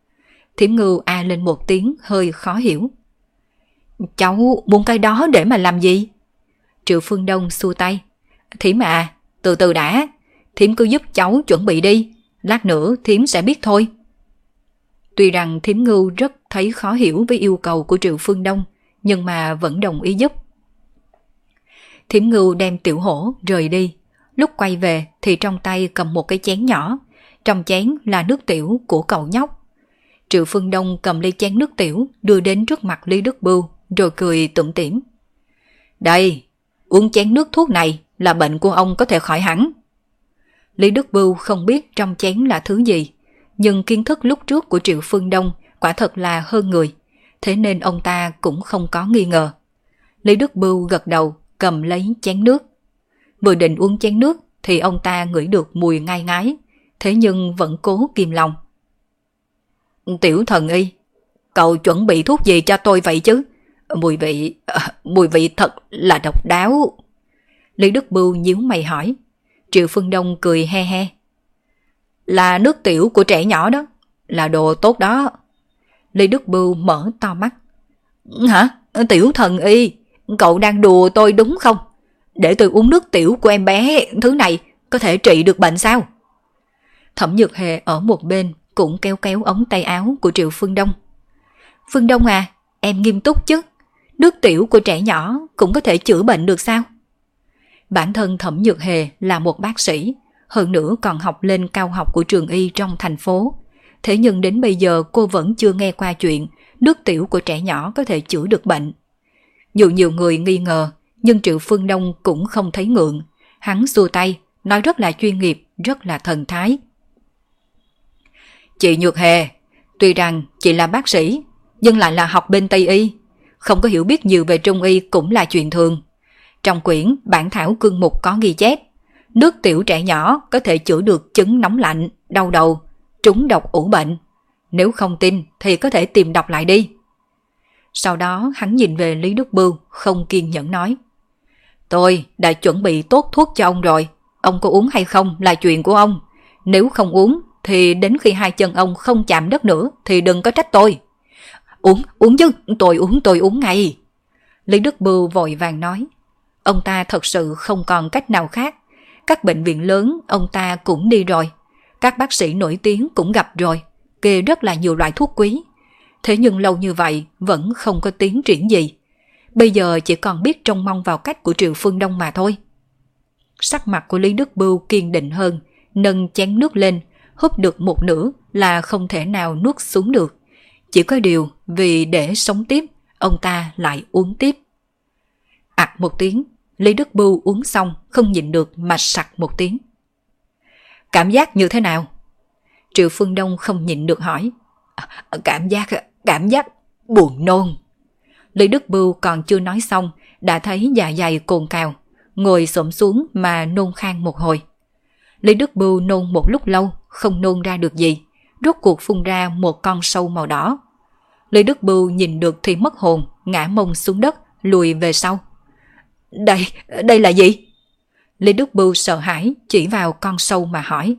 Thiểm Ngưu a lên một tiếng hơi khó hiểu. Cháu muốn cái đó để mà làm gì? Triệu Phương Đông xua tay. Thiểm à, từ từ đã, Thiểm cứ giúp cháu chuẩn bị đi, lát nữa Thiểm sẽ biết thôi. Tuy rằng Thiểm Ngưu rất thấy khó hiểu với yêu cầu của Triệu Phương Đông, nhưng mà vẫn đồng ý giúp. Thiểm Ngưu đem Tiểu Hổ rời đi, lúc quay về thì trong tay cầm một cái chén nhỏ, trong chén là nước tiểu của cậu nhóc. Triệu Phương Đông cầm ly chén nước tiểu đưa đến trước mặt Lý Đức Bưu, rồi cười tủm tỉm. Đây, uống chén nước thuốc này là bệnh của ông có thể khỏi hẳn. Lý Đức Bưu không biết trong chén là thứ gì, nhưng kiến thức lúc trước của Triệu Phương Đông quả thật là hơn người, thế nên ông ta cũng không có nghi ngờ. Lý Đức Bưu gật đầu, cầm lấy chén nước. Vừa định uống chén nước thì ông ta ngửi được mùi ngai ngái, thế nhưng vẫn cố kìm lòng. Tiểu thần y, cậu chuẩn bị thuốc gì cho tôi vậy chứ? Mùi vị thật là độc đáo. Lý Đức Bưu nhíu mày hỏi. Triệu Phương Đông cười he he. Là nước tiểu của trẻ nhỏ đó, là đồ tốt đó. Lý Đức Bưu mở to mắt. Hả? Tiểu thần y, cậu đang đùa tôi đúng không? Để tôi uống nước tiểu của em bé, thứ này có thể trị được bệnh sao? Thẩm Nhược Hề ở một bên cũng kéo kéo ống tay áo của Triệu Phương Đông. Phương Đông à, em nghiêm túc chứ, nước tiểu của trẻ nhỏ cũng có thể chữa bệnh được sao? Bản thân Thẩm Nhược Hề là một bác sĩ, hơn nữa còn học lên cao học của trường y trong thành phố. Thế nhưng đến bây giờ cô vẫn chưa nghe qua chuyện nước tiểu của trẻ nhỏ có thể chữa được bệnh. Dù nhiều người nghi ngờ, nhưng Triệu Phương Đông cũng không thấy ngượng. Hắn xua tay, nói rất là chuyên nghiệp, rất là thần thái. Chị Nhược Hề, tuy rằng chị là bác sĩ, nhưng lại là học bên Tây y, không có hiểu biết nhiều về Trung y cũng là chuyện thường. Trong quyển bản thảo cương mục có ghi chép, nước tiểu trẻ nhỏ có thể chữa được chứng nóng lạnh, đau đầu, trúng độc ủ bệnh. Nếu không tin thì có thể tìm đọc lại đi. Sau đó hắn nhìn về Lý Đức Bưu, không kiên nhẫn nói. Tôi đã chuẩn bị tốt thuốc cho ông rồi, ông có uống hay không là chuyện của ông. Nếu không uống thì đến khi hai chân ông không chạm đất nữa thì đừng có trách tôi. Uống chứ, tôi uống ngay. Lý Đức Bưu vội vàng nói. Ông ta thật sự không còn cách nào khác. Các bệnh viện lớn ông ta cũng đi rồi, các bác sĩ nổi tiếng cũng gặp rồi, kê rất là nhiều loại thuốc quý. Thế nhưng lâu như vậy vẫn không có tiến triển gì. Bây giờ chỉ còn biết trông mong vào cách của Triệu Phương Đông mà thôi. Sắc mặt của Lý Đức Bưu kiên định hơn, nâng chén nước lên, húp được một nửa là không thể nào nuốt xuống được. Chỉ có điều vì để sống tiếp, ông ta lại uống tiếp. Ặc một tiếng, Lý Đức Bưu uống xong không nhịn được mà sặc một tiếng. Cảm giác như thế nào? Triệu Phương Đông không nhịn được hỏi. Cảm giác buồn nôn. Lý Đức Bưu còn chưa nói xong đã thấy dạ dày cồn cào, ngồi xổm xuống mà nôn khan một hồi. Lý Đức Bưu nôn một lúc lâu không nôn ra được gì, rốt cuộc phun ra một con sâu màu đỏ. Lý Đức Bưu nhìn được thì mất hồn, ngã mông xuống đất, lùi về sau. Đây là gì? Lý Đức Bưu sợ hãi chỉ vào con sâu mà hỏi.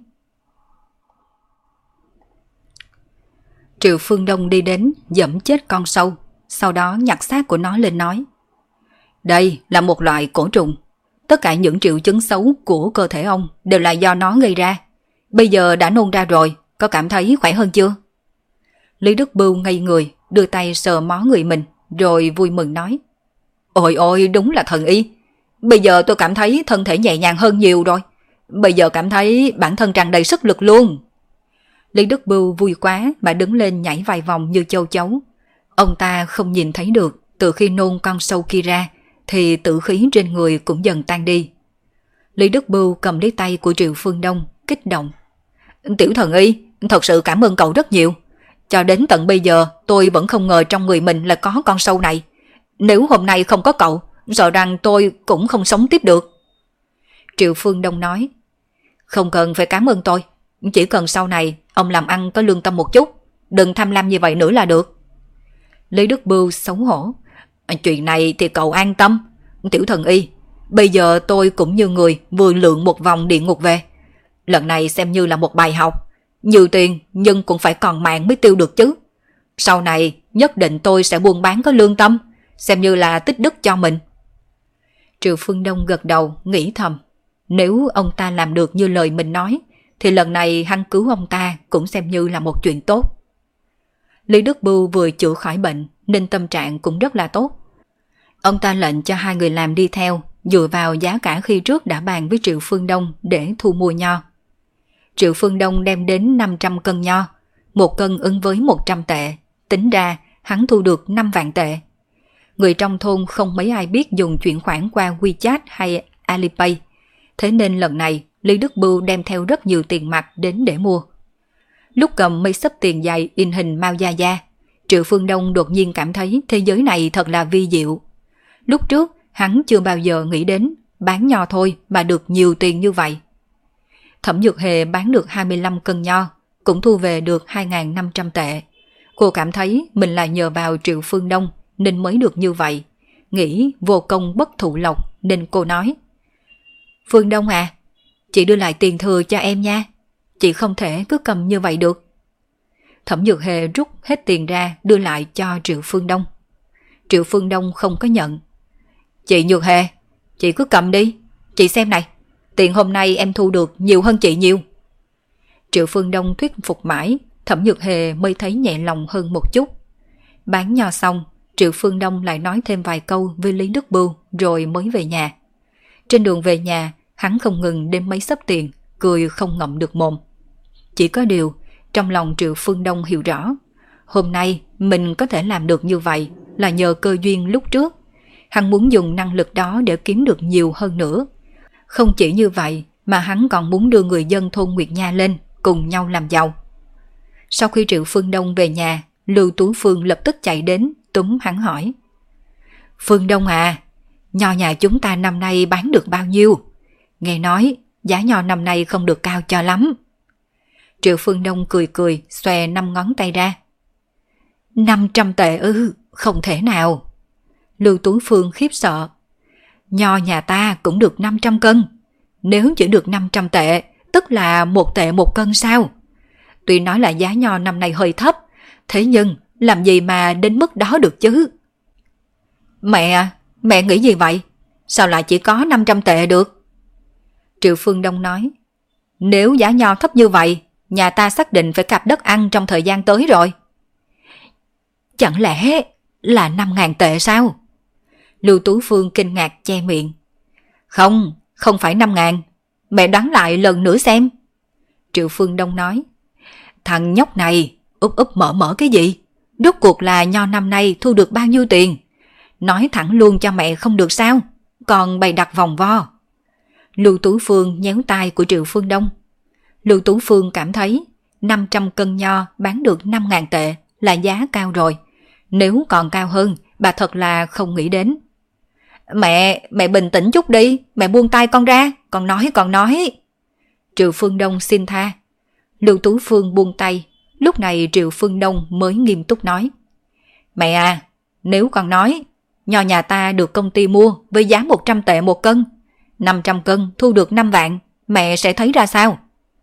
Triệu Phương Đông đi đến giẫm chết con sâu, sau đó nhặt xác của nó lên nói. Đây là một loại cổ trùng. Tất cả những triệu chứng xấu của cơ thể ông đều là do nó gây ra. Bây giờ đã nôn ra rồi, có cảm thấy khỏe hơn chưa? Lý Đức Bưu ngây người, đưa tay sờ mó người mình, rồi vui mừng nói. Ôi đúng là thần y. Bây giờ tôi cảm thấy thân thể nhẹ nhàng hơn nhiều rồi. Bây giờ cảm thấy bản thân tràn đầy sức lực luôn. Lý Đức Bưu vui quá mà đứng lên nhảy vài vòng như châu chấu. Ông ta không nhìn thấy được, từ khi nôn con sâu kia ra thì tử khí trên người cũng dần tan đi. Lý Đức Bưu cầm lấy tay của Triệu Phương Đông, kích động. Tiểu thần y, thật sự cảm ơn cậu rất nhiều. Cho đến tận bây giờ tôi vẫn không ngờ trong người mình là có con sâu này. Nếu hôm nay không có cậu, sợ rằng tôi cũng không sống tiếp được. Triệu Phương Đông nói. Không cần phải cảm ơn tôi, chỉ cần sau này ông làm ăn có lương tâm một chút, đừng tham lam như vậy nữa là được. Lý Đức Bưu xấu hổ. Chuyện này thì cậu an tâm. Tiểu thần y, bây giờ tôi cũng như người vừa lượn một vòng địa ngục về. Lần này xem như là một bài học. Nhiều tiền nhưng cũng phải còn mạng mới tiêu được chứ. Sau này nhất định tôi sẽ buôn bán có lương tâm, xem như là tích đức cho mình. Triệu Phương Đông gật đầu nghĩ thầm, nếu ông ta làm được như lời mình nói, thì lần này hắn cứu ông ta cũng xem như là một chuyện tốt. Lý Đức Bưu vừa chữa khỏi bệnh nên tâm trạng cũng rất là tốt. Ông ta lệnh cho 2 người làm đi theo, dựa vào giá cả khi trước đã bàn với Triệu Phương Đông để thu mua nho. Triệu Phương Đông đem đến 500 cân nho, 1 cân ứng với 100 tệ, tính ra hắn thu được 5 vạn tệ. Người trong thôn không mấy ai biết dùng chuyển khoản qua WeChat hay Alipay, thế nên lần này Lý Đức Bưu đem theo rất nhiều tiền mặt đến để mua. Lúc cầm mấy xấp tiền dày in hình Mao Gia Gia, Triệu Phương Đông đột nhiên cảm thấy thế giới này thật là vi diệu. Lúc trước hắn chưa bao giờ nghĩ đến bán nho thôi mà được nhiều tiền như vậy. Thẩm Dược Hề bán được 25 cân nho, cũng thu về được 2.500 tệ. Cô cảm thấy mình là nhờ vào Triệu Phương Đông nên mới được như vậy, nghĩ vô công bất thụ lộc nên cô nói: Phương Đông à, chị đưa lại tiền thừa cho em nha, chị không thể cứ cầm như vậy được. Thẩm Dược Hề rút hết tiền ra đưa lại cho Triệu Phương Đông. Triệu Phương Đông không có nhận. Chị Dược Hề, chị cứ cầm đi, chị xem này, tiền hôm nay em thu được nhiều hơn chị nhiều. Triệu Phương Đông thuyết phục mãi, Thẩm Dược Hề mới thấy nhẹ lòng hơn một chút. Bán nho xong, Triệu Phương Đông lại nói thêm vài câu với Lý Đức Bưu rồi mới về nhà. Trên đường về nhà, hắn không ngừng đếm mấy xấp tiền, cười không ngậm được mồm. Chỉ có điều, trong lòng Triệu Phương Đông hiểu rõ, hôm nay mình có thể làm được như vậy là nhờ cơ duyên lúc trước. Hắn muốn dùng năng lực đó để kiếm được nhiều hơn nữa. Không chỉ như vậy mà hắn còn muốn đưa người dân thôn Nguyệt Nha lên cùng nhau làm giàu. Sau khi Triệu Phương Đông về nhà, Lưu Tú Phương lập tức chạy đến túm hắn hỏi: Phương Đông à, nho nhà chúng ta năm nay bán được bao nhiêu? Nghe nói giá nho năm nay không được cao cho lắm. Triệu Phương Đông cười cười, xòe 5 ngón tay ra. 500 tệ ư? Không thể nào. Lưu Tú Phương khiếp sợ. Nho nhà ta cũng được 500 cân. Nếu chỉ được 500 tệ, tức là 1 tệ 1 cân sao? Tuy nói là giá nho năm nay hơi thấp, thế nhưng làm gì mà đến mức đó được chứ? Mẹ nghĩ gì vậy? Sao lại chỉ có 500 tệ được? Triệu Phương Đông nói: Nếu giá nho thấp như vậy, nhà ta xác định phải cạp đất ăn trong thời gian tới rồi. Chẳng lẽ là 5.000 tệ sao? Lưu Tú Phương kinh ngạc che miệng. Không phải 5.000. Mẹ đoán lại lần nữa xem. Triệu Phương Đông nói: Thằng nhóc này úp úp mở cái gì? Rốt cuộc là nho năm nay thu được bao nhiêu tiền? Nói thẳng luôn cho mẹ không được sao? Còn bày đặt vòng vo. Lưu Tú Phương nhéo tai của Triệu Phương Đông. Lưu Tú Phương cảm thấy 500 cân nho bán được 5.000 tệ là giá cao rồi. Nếu còn cao hơn, bà thật là không nghĩ đến. Mẹ bình tĩnh chút đi, mẹ buông tay con ra, con nói. Triệu Phương Đông xin tha. Lưu Tú Phương buông tay, lúc này Triệu Phương Đông mới nghiêm túc nói: Mẹ à, nếu con nói, nho nhà ta được công ty mua với giá 100 tệ 1 cân, 500 cân thu được 5 vạn, mẹ sẽ thấy ra sao?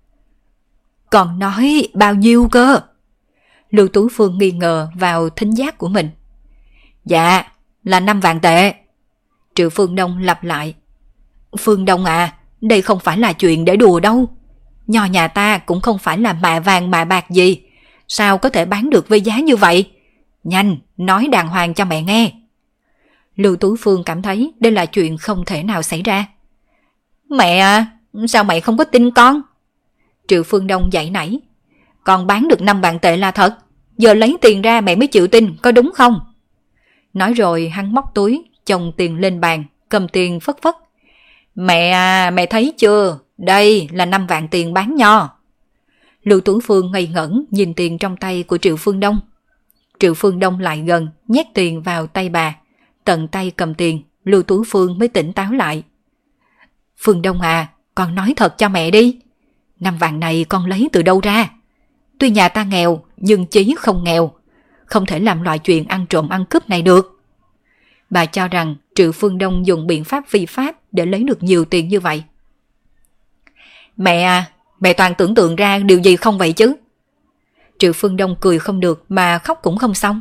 Còn nói bao nhiêu cơ? Lưu Tú Phương nghi ngờ vào thính giác của mình. Dạ, là 5 vạn tệ. Triệu Phương Đông lặp lại. Phương Đông à, đây không phải là chuyện để đùa đâu. Nho nhà ta cũng không phải là mạ vàng mạ bạc gì. Sao có thể bán được với giá như vậy? Nhanh, nói đàng hoàng cho mẹ nghe. Lưu Tú Phương cảm thấy đây là chuyện không thể nào xảy ra. Mẹ à, sao mẹ không có tin con? Triệu Phương Đông giãy nảy. Con bán được 5 vạn tệ là thật. Giờ lấy tiền ra mẹ mới chịu tin, có đúng không? Nói rồi hắn móc túi, chồng tiền lên bàn, cầm tiền phất phất. Mẹ à, mẹ thấy chưa? Đây là 5 vạn tiền bán nho. Lưu Tú Phương ngây ngẩn nhìn tiền trong tay của Triệu Phương Đông. Triệu Phương Đông lại gần, nhét tiền vào tay bà. Tận tay cầm tiền, Lưu Tú Phương mới tỉnh táo lại. Phương Đông à, con nói thật cho mẹ đi. 5 vạn này con lấy từ đâu ra? Tuy nhà ta nghèo, nhưng chí không nghèo. Không thể làm loại chuyện ăn trộm ăn cướp này được. Bà cho rằng Triệu Phương Đông dùng biện pháp vi pháp để lấy được nhiều tiền như vậy. Mẹ à, mẹ toàn tưởng tượng ra điều gì không vậy chứ? Triệu Phương Đông cười không được mà khóc cũng không xong.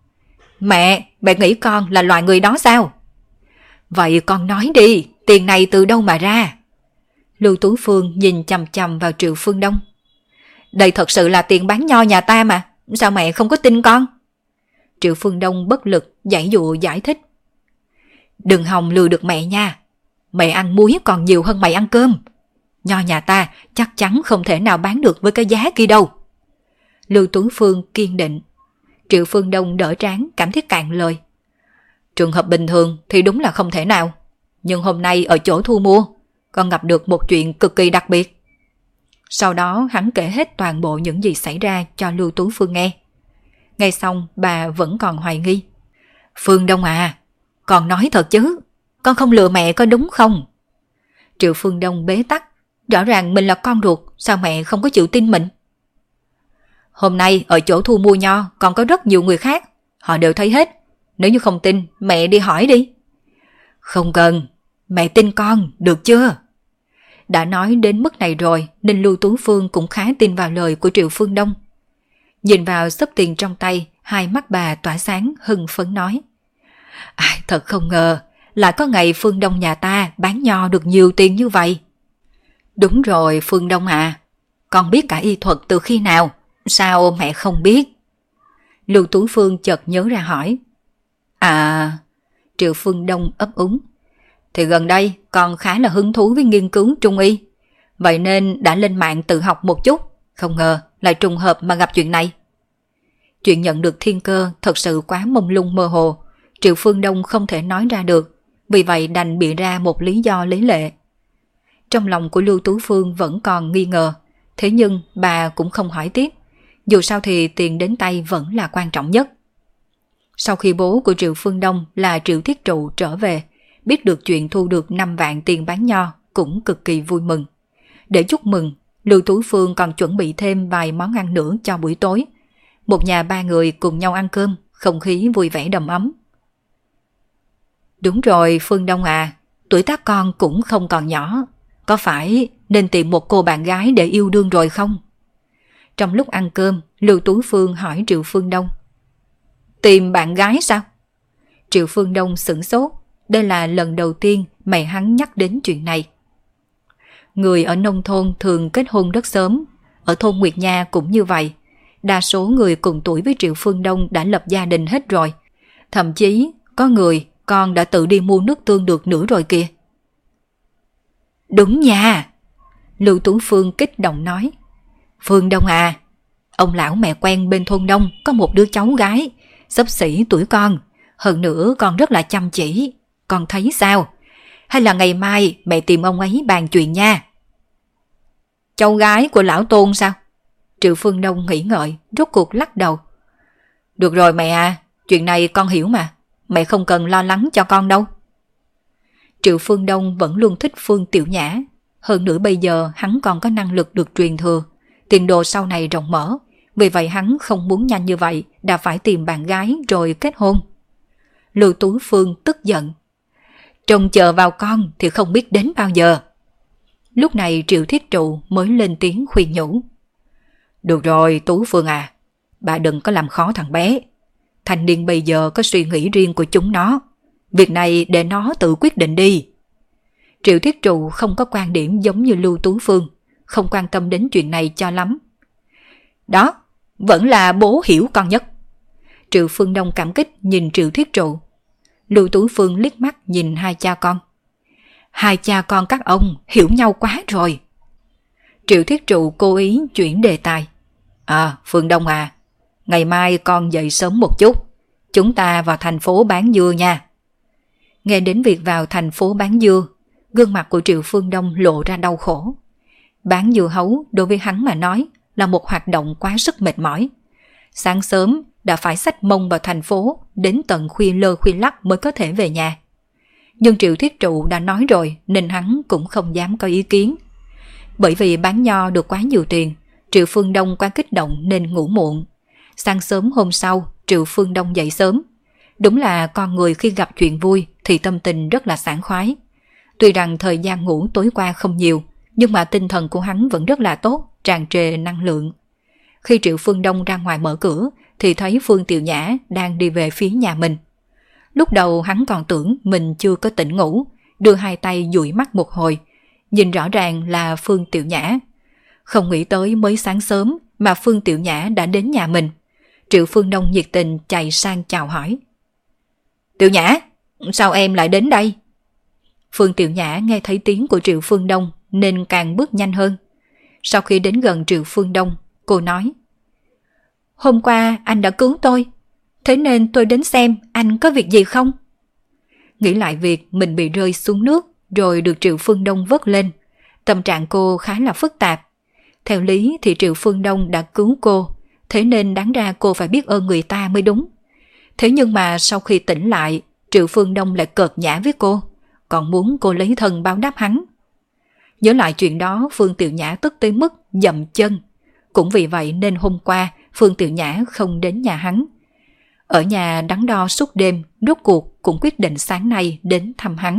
Mẹ nghĩ con là loại người đó sao? Vậy con nói đi, tiền này từ đâu mà ra? Lưu Tú Phương nhìn chằm chằm vào Triệu Phương Đông. Đây thật sự là tiền bán nho nhà ta mà, sao mẹ không có tin con? Triệu Phương Đông bất lực giãy dụa giải thích. Đừng hòng lừa được mẹ nha, mẹ ăn muối còn nhiều hơn mày ăn cơm. Nho nhà ta chắc chắn không thể nào bán được với cái giá kia đâu. Lưu Tú Phương kiên định. Triệu Phương Đông đỡ trán cảm thấy cạn lời. Trường hợp bình thường thì đúng là không thể nào, nhưng hôm nay ở chỗ thu mua, con gặp được một chuyện cực kỳ đặc biệt. Sau đó hắn kể hết toàn bộ những gì xảy ra cho Lưu Tú Phương nghe. Nghe xong bà vẫn còn hoài nghi. Phương Đông à, con nói thật chứ, con không lừa mẹ có đúng không? Triệu Phương Đông bế tắc, rõ ràng mình là con ruột, sao mẹ không có chịu tin mình? Hôm nay ở chỗ thu mua nho còn có rất nhiều người khác, họ đều thấy hết. Nếu như không tin, mẹ đi hỏi đi. Không cần, mẹ tin con, được chưa? Đã nói đến mức này rồi nên Lưu Tú Phương cũng khá tin vào lời của Triệu Phương Đông. Nhìn vào xấp tiền trong tay, hai mắt bà tỏa sáng hưng phấn nói. Thật không ngờ, lại có ngày Phương Đông nhà ta bán nho được nhiều tiền như vậy. Đúng rồi Phương Đông à, con biết cả y thuật từ khi nào, sao mẹ không biết? Lưu Tú Phương chợt nhớ ra hỏi. Triệu Phương Đông ấp úng. Thì gần đây con khá là hứng thú với nghiên cứu trung y, vậy nên đã lên mạng tự học một chút, không ngờ lại trùng hợp mà gặp chuyện này. Chuyện nhận được thiên cơ thật sự quá mông lung mơ hồ, Triệu Phương Đông không thể nói ra được, vì vậy đành bịa ra một lý do lý lệ. Trong lòng của Lưu Tú Phương vẫn còn nghi ngờ, thế nhưng bà cũng không hỏi tiếp, dù sao thì tiền đến tay vẫn là quan trọng nhất. Sau khi bố của Triệu Phương Đông là Triệu Thiết Trụ trở về, biết được chuyện thu được 5 vạn tiền bán nho cũng cực kỳ vui mừng. Để chúc mừng, Lưu Tú Phương còn chuẩn bị thêm vài món ăn nữa cho buổi tối. Một nhà 3 người cùng nhau ăn cơm, không khí vui vẻ đầm ấm. Đúng rồi Phương Đông à, tuổi tác con cũng không còn nhỏ, có phải nên tìm một cô bạn gái để yêu đương rồi không? Trong lúc ăn cơm, Lưu Tú Phương hỏi Triệu Phương Đông. Tìm bạn gái sao? Triệu Phương Đông sửng sốt, đây là lần đầu tiên mẹ hắn nhắc đến chuyện này. Người ở nông thôn thường kết hôn rất sớm, ở thôn Nguyệt Nha cũng như vậy. Đa số người cùng tuổi với Triệu Phương Đông đã lập gia đình hết rồi. Thậm chí có người con đã tự đi mua nước tương được nữa rồi kìa. Đúng nha, Lưu Tú Phương kích động nói. Phương Đông à, ông lão mẹ quen bên thôn Đông có một đứa cháu gái, xấp xỉ tuổi con, hơn nữa còn rất là chăm chỉ. Con thấy sao? Hay là ngày mai mẹ tìm ông ấy bàn chuyện nha. Cháu gái của lão Tôn sao? Triệu Phương Đông nghĩ ngợi, rốt cuộc lắc đầu. Được rồi mẹ à, chuyện này con hiểu mà, mẹ không cần lo lắng cho con đâu. Triệu Phương Đông vẫn luôn thích Phương Tiểu Nhã, hơn nữa bây giờ hắn còn có năng lực được truyền thừa, tiền đồ sau này rộng mở, vì vậy hắn không muốn nhanh như vậy đã phải tìm bạn gái rồi kết hôn. Lưu Tú Phương tức giận. Trông chờ vào con thì không biết đến bao giờ. Lúc này Triệu Thiết Trụ mới lên tiếng khuyên nhủ. Được rồi Tú Phương à, bà đừng có làm khó thằng bé. Thanh niên bây giờ có suy nghĩ riêng của chúng nó, việc này để nó tự quyết định đi. Triệu Thiết Trụ không có quan điểm giống như Lưu Tú Phương, không quan tâm đến chuyện này cho lắm. Đó, vẫn là bố hiểu con nhất. Triệu Phương Đông cảm kích nhìn Triệu Thiết Trụ. Lưu Tú Phương liếc mắt nhìn hai cha con. Hai cha con các ông hiểu nhau quá rồi. Triệu Thiết Trụ cố ý chuyển đề tài. Phương Đông à, ngày mai con dậy sớm một chút, chúng ta vào thành phố bán dưa nha. Nghe đến việc vào thành phố bán dưa, gương mặt của Triệu Phương Đông lộ ra đau khổ. Bán dưa hấu đối với hắn mà nói là một hoạt động quá sức mệt mỏi. Sáng sớm đã phải xách mông vào thành phố, đến tận khuya lơ khuya lắc mới có thể về nhà. Nhưng Triệu Thiết Trụ đã nói rồi nên hắn cũng không dám có ý kiến. Bởi vì bán nho được quá nhiều tiền, Triệu Phương Đông quá kích động nên ngủ muộn. Sáng sớm hôm sau, Triệu Phương Đông dậy sớm. Đúng là con người khi gặp chuyện vui thì tâm tình rất là sảng khoái. Tuy rằng thời gian ngủ tối qua không nhiều, nhưng mà tinh thần của hắn vẫn rất là tốt, tràn trề năng lượng. Khi Triệu Phương Đông ra ngoài mở cửa thì thấy Phương Tiểu Nhã đang đi về phía nhà mình. Lúc đầu hắn còn tưởng mình chưa có tỉnh ngủ, đưa hai tay dụi mắt một hồi, nhìn rõ ràng là Phương Tiểu Nhã. Không nghĩ tới mới sáng sớm mà Phương Tiểu Nhã đã đến nhà mình. Triệu Phương Đông nhiệt tình chạy sang chào hỏi. Tiểu Nhã, sao em lại đến đây? Phương Tiểu Nhã nghe thấy tiếng của Triệu Phương Đông nên càng bước nhanh hơn. Sau khi đến gần Triệu Phương Đông, cô nói: Hôm qua anh đã cứu tôi, thế nên tôi đến xem anh có việc gì không? Nghĩ lại việc mình bị rơi xuống nước rồi được Triệu Phương Đông vớt lên, tâm trạng cô khá là phức tạp. Theo lý thì Triệu Phương Đông đã cứu cô, thế nên đáng ra cô phải biết ơn người ta mới đúng. Thế nhưng mà sau khi tỉnh lại, Triệu Phương Đông lại cợt nhã với cô, còn muốn cô lấy thân báo đáp hắn. Nhớ lại chuyện đó, Phương Tiểu Nhã tức tới mức dậm chân. Cũng vì vậy nên hôm qua Phương Tiểu Nhã không đến nhà hắn. Ở nhà đắn đo suốt đêm, rốt cuộc cũng quyết định sáng nay đến thăm hắn.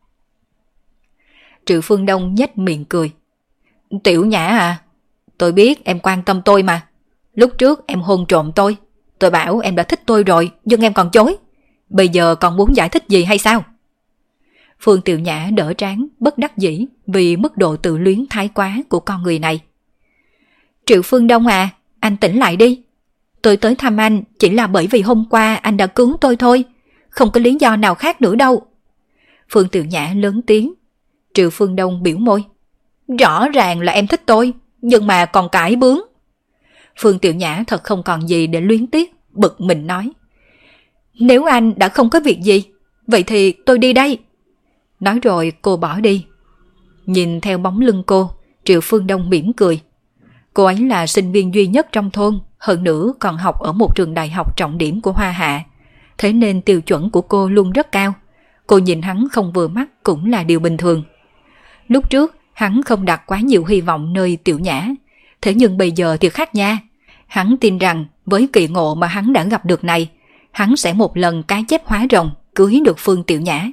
Triệu Phương Đông nhếch miệng cười. Tiểu Nhã à, tôi biết em quan tâm tôi mà. Lúc trước em hôn trộm tôi bảo em đã thích tôi rồi, nhưng em còn chối. Bây giờ còn muốn giải thích gì hay sao? Phương Tiểu Nhã đỡ trán, bất đắc dĩ vì mức độ tự luyến thái quá của con người này. Triệu Phương Đông à, anh tỉnh lại đi. Tôi tới thăm anh chỉ là bởi vì hôm qua anh đã cứu tôi thôi, không có lý do nào khác nữa đâu. Phương Tiểu Nhã lớn tiếng. Triệu Phương Đông biểu môi. Rõ ràng là em thích tôi, nhưng mà còn cãi bướng. Phương Tiểu Nhã thật không còn gì để luyến tiếc, bực mình nói. Nếu anh đã không có việc gì, vậy thì tôi đi đây. Nói rồi cô bỏ đi. Nhìn theo bóng lưng cô, Triệu Phương Đông mỉm cười. Cô ấy là sinh viên duy nhất trong thôn, hơn nữa còn học ở một trường đại học trọng điểm của Hoa Hạ. Thế nên tiêu chuẩn của cô luôn rất cao. Cô nhìn hắn không vừa mắt cũng là điều bình thường. Lúc trước, hắn không đặt quá nhiều hy vọng nơi Tiểu Nhã. Thế nhưng bây giờ thì khác nha. Hắn tin rằng với kỳ ngộ mà hắn đã gặp được này, hắn sẽ một lần cái chép hóa rồng cưới được Phương Tiểu Nhã.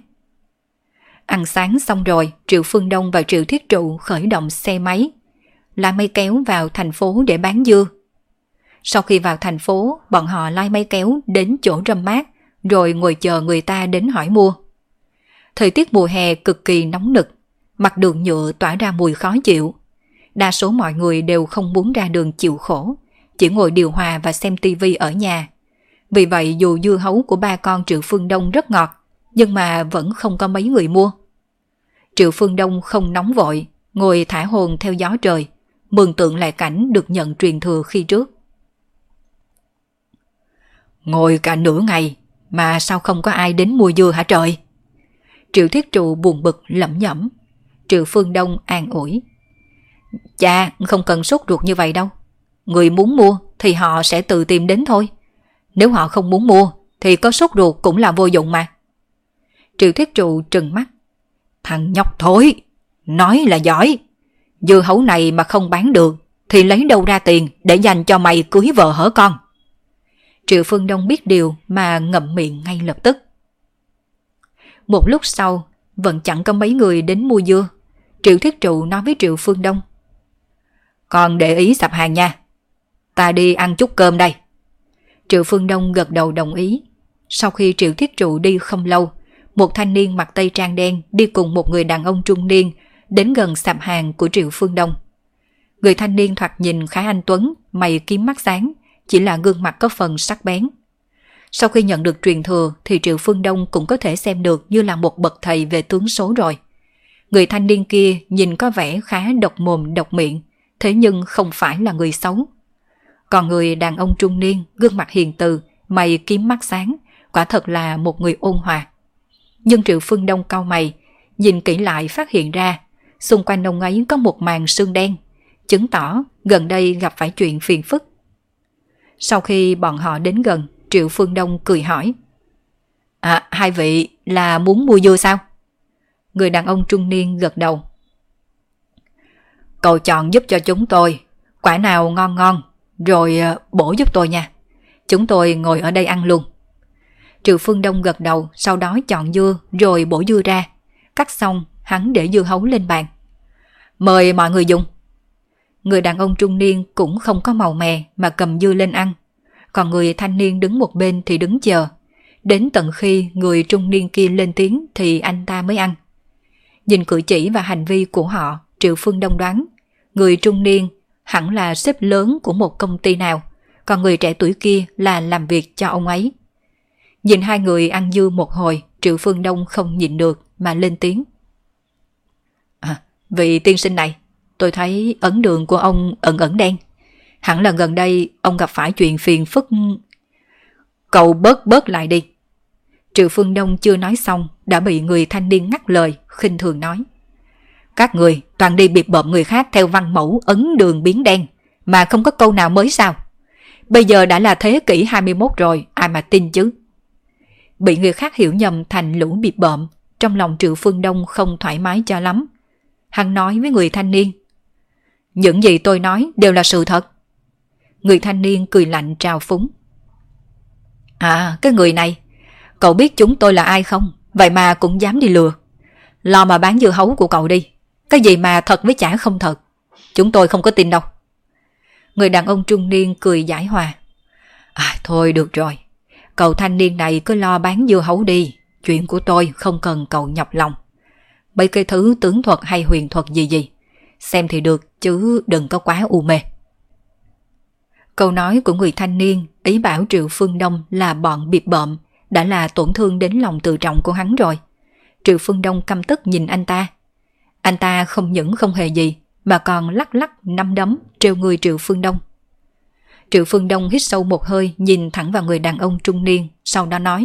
Ăn sáng xong rồi, Triệu Phương Đông và Triệu Thiết Trụ khởi động xe máy, lái máy kéo vào thành phố để bán dưa. Sau khi vào thành phố, bọn họ lái máy kéo đến chỗ râm mát, rồi ngồi chờ người ta đến hỏi mua. Thời tiết mùa hè cực kỳ nóng nực, mặt đường nhựa tỏa ra mùi khó chịu. Đa số mọi người đều không muốn ra đường chịu khổ, chỉ ngồi điều hòa và xem tivi ở nhà. Vì vậy dù dưa hấu của ba con Triệu Phương Đông rất ngọt, nhưng mà vẫn không có mấy người mua. Triệu Phương Đông không nóng vội, ngồi thả hồn theo gió trời, mường tượng lại cảnh được nhận truyền thừa khi trước. Ngồi cả nửa ngày mà sao không có ai đến mua dưa hả trời? Triệu Thiết Trụ buồn bực lẩm nhẩm. Triệu Phương Đông an ủi. Chà, không cần sốt ruột như vậy đâu. Người muốn mua thì họ sẽ tự tìm đến thôi. Nếu họ không muốn mua thì có sốt ruột cũng là vô dụng mà. Triệu Thiết Trụ trừng mắt. Thằng nhóc thối, nói là giỏi. Dưa hấu này mà không bán được thì lấy đâu ra tiền để dành cho mày cưới vợ hở con? Triệu Phương Đông biết điều mà ngậm miệng ngay lập tức. Một lúc sau, vẫn chẳng có mấy người đến mua dưa. Triệu Thiết Trụ nói với Triệu Phương Đông. Con để ý sạp hàng nha. Ta đi ăn chút cơm đây. Triệu Phương Đông gật đầu đồng ý. Sau khi Triệu Thiết Trụ đi không lâu, một thanh niên mặc tây trang đen đi cùng một người đàn ông trung niên đến gần sạp hàng của Triệu Phương Đông. Người thanh niên thoạt nhìn khá anh tuấn, mày kiếm mắt sáng, chỉ là gương mặt có phần sắc bén. Sau khi nhận được truyền thừa thì Triệu Phương Đông cũng có thể xem được như là một bậc thầy về tướng số rồi. Người thanh niên kia nhìn có vẻ khá độc mồm độc miệng, thế nhưng không phải là người xấu. Còn người đàn ông trung niên, gương mặt hiền từ, mày kiếm mắt sáng, quả thật là một người ôn hòa. Nhưng Triệu Phương Đông cau mày, nhìn kỹ lại phát hiện ra, xung quanh ông ấy có một màn sương đen, chứng tỏ gần đây gặp phải chuyện phiền phức. Sau khi bọn họ đến gần, Triệu Phương Đông cười hỏi. Hai vị là muốn mua dưa sao? Người đàn ông trung niên gật đầu. Cậu chọn giúp cho chúng tôi, quả nào ngon ngon, rồi bổ giúp tôi nha. Chúng tôi ngồi ở đây ăn luôn. Triệu Phương Đông gật đầu, sau đó chọn dưa rồi bổ dưa ra. Cắt xong, hắn để dưa hấu lên bàn. Mời mọi người dùng. Người đàn ông trung niên cũng không có màu mè mà cầm dưa lên ăn. Còn người thanh niên đứng một bên thì đứng chờ. Đến tận khi người trung niên kia lên tiếng thì anh ta mới ăn. Nhìn cử chỉ và hành vi của họ, Triệu Phương Đông đoán người trung niên hẳn là sếp lớn của một công ty nào, còn người trẻ tuổi kia là làm việc cho ông ấy. Nhìn hai người ăn dưa một hồi, Triệu Phương Đông không nhịn được mà lên tiếng. Vị tiên sinh này, tôi thấy ấn đường của ông ẩn ẩn đen. Hẳn là gần đây ông gặp phải chuyện phiền phức. Cậu bớt lại đi. Triệu Phương Đông chưa nói xong đã bị người thanh niên ngắt lời, khinh thường nói. Các người toàn đi bịp bợm người khác theo văn mẫu ấn đường biến đen, mà không có câu nào mới sao? Bây giờ đã là thế kỷ 21 rồi, ai mà tin chứ? Bị người khác hiểu nhầm thành lũ bịp bợm, trong lòng Triệu Phương Đông không thoải mái cho lắm. Hắn nói với người thanh niên. Những gì tôi nói đều là sự thật. Người thanh niên cười lạnh trào phúng. Cái người này, cậu biết chúng tôi là ai không? Vậy mà cũng dám đi lừa. Lo mà bán dưa hấu của cậu đi. Cái gì mà thật với chả không thật, chúng tôi không có tin đâu. Người đàn ông trung niên cười giải hòa. Thôi được rồi, cậu thanh niên này cứ lo bán dưa hấu đi. Chuyện của tôi không cần cậu nhọc lòng. Mấy cái thứ tướng thuật hay huyền thuật gì xem thì được chứ đừng có quá u mê. Câu nói của người thanh niên ý bảo Triệu Phương Đông là bọn bịp bợm đã là tổn thương đến lòng tự trọng của hắn rồi. Triệu Phương Đông căm tức nhìn anh ta. Anh ta không những không hề gì mà còn lắc lắc nắm đấm trêu người Triệu Phương Đông. Triệu Phương Đông hít sâu một hơi, nhìn thẳng vào người đàn ông trung niên, sau đó nói.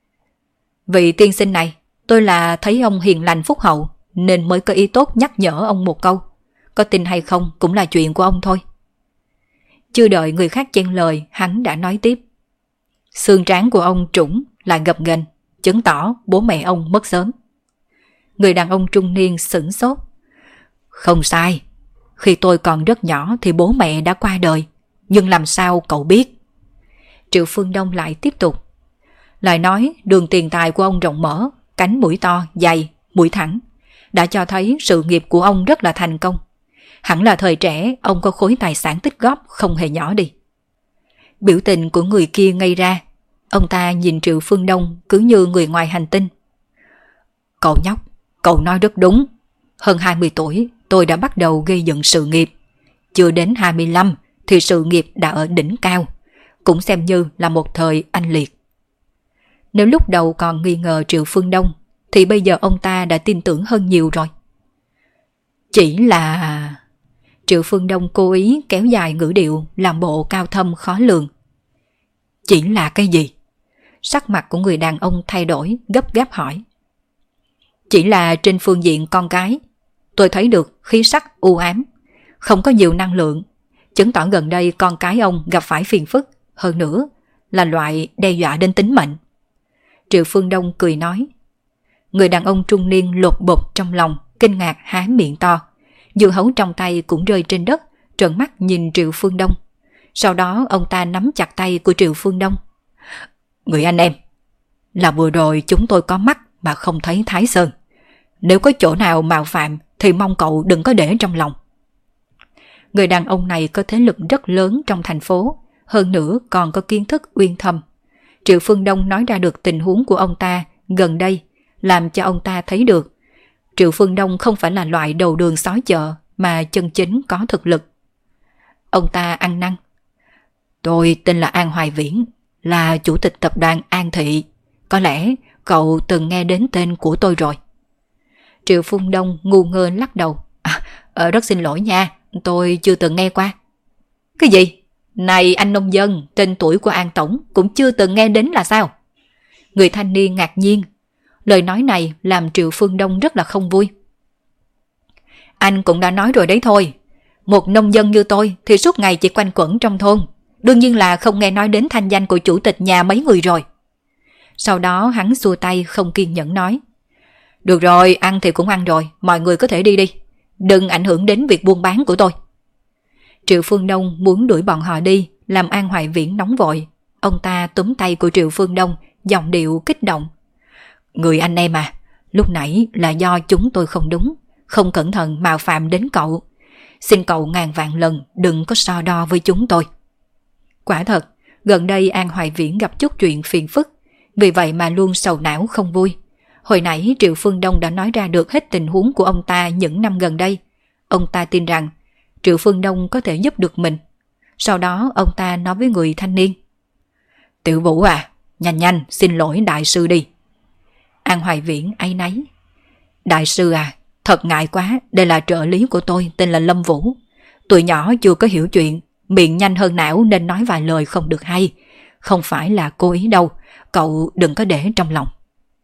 Vị tiên sinh này, tôi là thấy ông hiền lành phúc hậu nên mới có ý tốt nhắc nhở ông một câu. Có tin hay không cũng là chuyện của ông thôi. Chưa đợi người khác chen lời, hắn đã nói tiếp. Xương trán của ông trũng lại gập ghềnh, chứng tỏ bố mẹ ông mất sớm. Người đàn ông trung niên sửng sốt. Không sai, khi tôi còn rất nhỏ thì bố mẹ đã qua đời, nhưng làm sao cậu biết? Triệu Phương Đông lại tiếp tục. Lại nói đường tiền tài của ông rộng mở, cánh mũi to, dày, mũi thẳng, đã cho thấy sự nghiệp của ông rất là thành công. Hẳn là thời trẻ ông có khối tài sản tích góp không hề nhỏ đi. Biểu tình của người kia ngây ra. Ông ta nhìn Triệu Phương Đông cứ như người ngoài hành tinh. Cậu nhóc, cậu nói rất đúng. Hơn 20 tuổi tôi đã bắt đầu gây dựng sự nghiệp. Chưa đến 25 thì sự nghiệp đã ở đỉnh cao. Cũng xem như là một thời anh liệt. Nếu lúc đầu còn nghi ngờ Triệu Phương Đông thì bây giờ ông ta đã tin tưởng hơn nhiều rồi. Chỉ là... Triệu Phương Đông cố ý kéo dài ngữ điệu làm bộ cao thâm khó lường. Chỉ là cái gì? Sắc mặt của người đàn ông thay đổi, gấp gáp hỏi. Chỉ là trên phương diện con cái, tôi thấy được khí sắc u ám, không có nhiều năng lượng, chứng tỏ gần đây con cái ông gặp phải phiền phức, hơn nữa là loại đe dọa đến tính mệnh. Triệu Phương Đông cười nói. Người đàn ông trung niên lột bột trong lòng, kinh ngạc há miệng to. Dưa hấu trong tay cũng rơi trên đất, trợn mắt nhìn Triệu Phương Đông. Sau đó ông ta nắm chặt tay của Triệu Phương Đông. Người anh em, là vừa rồi chúng tôi có mắt mà không thấy Thái Sơn. Nếu có chỗ nào mạo phạm thì mong cậu đừng có để trong lòng. Người đàn ông này có thế lực rất lớn trong thành phố, hơn nữa còn có kiến thức uyên thâm. Triệu Phương Đông nói ra được tình huống của ông ta gần đây, làm cho ông ta thấy được Triệu Phương Đông không phải là loại đầu đường xó chợ mà chân chính có thực lực. Ông ta ăn năn. Tôi tên là An Hoài Viễn, là chủ tịch tập đoàn An Thị. Có lẽ cậu từng nghe đến tên của tôi rồi. Triệu Phương Đông ngu ngơ lắc đầu. Rất xin lỗi nha, tôi chưa từng nghe qua. Cái gì? Này anh nông dân, tên tuổi của An Tổng cũng chưa từng nghe đến là sao? Người thanh niên ngạc nhiên. Lời nói này làm Triệu Phương Đông rất là không vui. Anh cũng đã nói rồi đấy thôi. Một nông dân như tôi thì suốt ngày chỉ quanh quẩn trong thôn. Đương nhiên là không nghe nói đến thanh danh của chủ tịch nhà mấy người rồi. Sau đó hắn xua tay không kiên nhẫn nói. Được rồi, ăn thì cũng ăn rồi, mọi người có thể đi đi. Đừng ảnh hưởng đến việc buôn bán của tôi. Triệu Phương Đông muốn đuổi bọn họ đi, làm An Hoài Viễn nóng vội. Ông ta túm tay của Triệu Phương Đông, giọng điệu kích động. Người anh em à, lúc nãy là do chúng tôi không đúng, không cẩn thận mạo phạm đến cậu. Xin cậu ngàn vạn lần đừng có so đo với chúng tôi. Quả thật, gần đây An Hoài Viễn gặp chút chuyện phiền phức, vì vậy mà luôn sầu não không vui. Hồi nãy Triệu Phương Đông đã nói ra được hết tình huống của ông ta những năm gần đây. Ông ta tin rằng Triệu Phương Đông có thể giúp được mình. Sau đó ông ta nói với người thanh niên: Tiểu Vũ à, nhanh nhanh xin lỗi đại sư đi. An Hoài Viễn áy náy: Đại sư à, thật ngại quá, đây là trợ lý của tôi tên là Lâm Vũ. Tụi nhỏ chưa có hiểu chuyện, miệng nhanh hơn não nên nói vài lời không được hay. Không phải là cố ý đâu, cậu đừng có để trong lòng.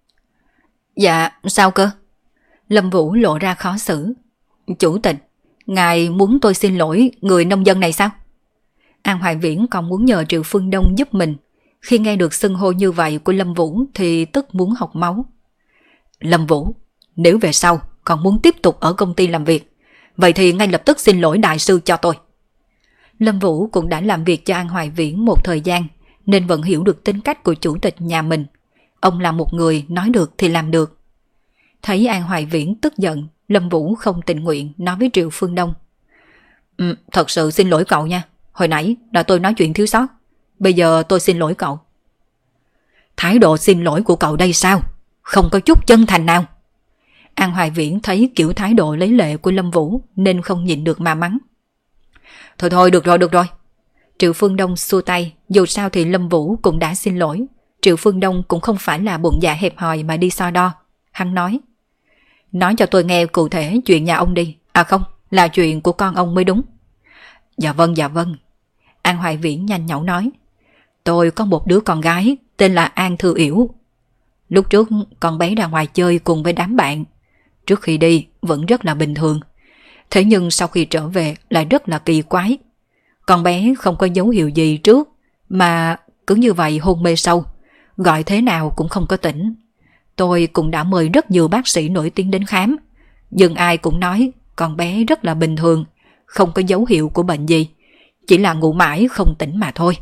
Dạ, sao cơ? Lâm Vũ lộ ra khó xử. Chủ tịch, ngài muốn tôi xin lỗi người nông dân này sao? An Hoài Viễn còn muốn nhờ Triệu Phương Đông giúp mình. Khi nghe được xưng hô như vậy của Lâm Vũ thì tức muốn học máu. Lâm Vũ, nếu về sau còn muốn tiếp tục ở công ty làm việc, vậy thì ngay lập tức xin lỗi đại sư cho tôi. Lâm Vũ cũng đã làm việc cho An Hoài Viễn một thời gian, nên vẫn hiểu được tính cách của chủ tịch nhà mình. Ông là một người nói được thì làm được. Thấy An Hoài Viễn tức giận, Lâm Vũ không tình nguyện nói với Triệu Phương Đông: Thật sự xin lỗi cậu nha, hồi nãy là tôi nói chuyện thiếu sót. Bây giờ tôi xin lỗi cậu. Thái độ xin lỗi của cậu đây sao? Không có chút chân thành nào. An Hoài Viễn thấy kiểu thái độ lấy lệ của Lâm Vũ nên không nhịn được mà mắng. Thôi thôi, được rồi. Triệu Phương Đông xua tay, dù sao thì Lâm Vũ cũng đã xin lỗi. Triệu Phương Đông cũng không phải là bụng dạ hẹp hòi mà đi so đo. Hắn nói cho tôi nghe cụ thể chuyện nhà ông đi. À không, là chuyện của con ông mới đúng. Dạ vâng. An Hoài Viễn nhanh nhảu nói: Tôi có một đứa con gái tên là An Thư Yểu. Lúc trước con bé ra ngoài chơi cùng với đám bạn. Trước khi đi vẫn rất là bình thường. Thế nhưng sau khi trở về lại rất là kỳ quái. Con bé không có dấu hiệu gì trước, mà cứ như vậy hôn mê sâu, gọi thế nào cũng không có tỉnh. Tôi cũng đã mời rất nhiều bác sĩ nổi tiếng đến khám, nhưng ai cũng nói con bé rất là bình thường, không có dấu hiệu của bệnh gì, chỉ là ngủ mãi không tỉnh mà thôi.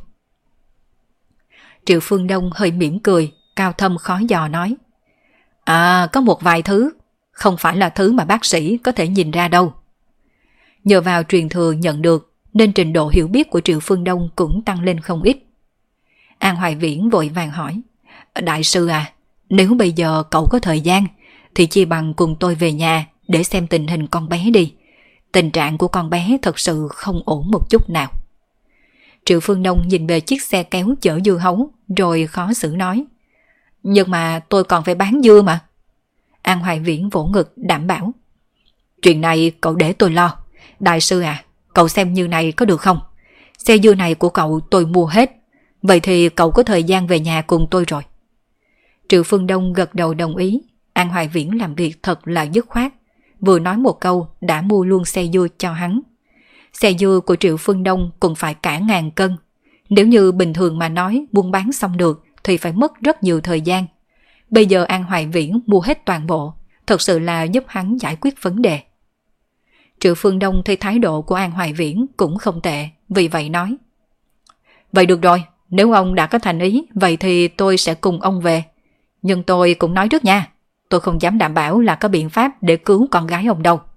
Triệu Phương Đông hơi mỉm cười, cao thâm khó dò nói: có một vài thứ, không phải là thứ mà bác sĩ có thể nhìn ra đâu. Nhờ vào truyền thừa nhận được nên trình độ hiểu biết của Triệu Phương Đông cũng tăng lên không ít. An Hoài Viễn vội vàng hỏi: Đại sư à, nếu bây giờ cậu có thời gian thì chi bằng cùng tôi về nhà để xem tình hình con bé đi. Tình trạng của con bé thật sự không ổn một chút nào. Triệu Phương Đông nhìn về chiếc xe kéo chở dưa hấu rồi khó xử nói: Nhưng mà tôi còn phải bán dưa mà. An Hoài Viễn vỗ ngực đảm bảo: Chuyện này cậu để tôi lo. Đại sư à, cậu xem như này có được không? Xe dưa này của cậu tôi mua hết. Vậy thì cậu có thời gian về nhà cùng tôi rồi. Triệu Phương Đông gật đầu đồng ý. An Hoài Viễn làm việc thật là dứt khoát. Vừa nói một câu đã mua luôn xe dưa cho hắn. Xe dưa của Triệu Phương Đông cũng phải cả 1000 cân. Nếu như bình thường mà nói buôn bán xong được thì phải mất rất nhiều thời gian. Bây giờ An Hoài Viễn mua hết toàn bộ, thật sự là giúp hắn giải quyết vấn đề. Triệu Phương Đông thấy thái độ của An Hoài Viễn cũng không tệ, vì vậy nói: Vậy được rồi, nếu ông đã có thành ý, vậy thì tôi sẽ cùng ông về. Nhưng tôi cũng nói trước nha, tôi không dám đảm bảo là có biện pháp để cứu con gái ông đâu.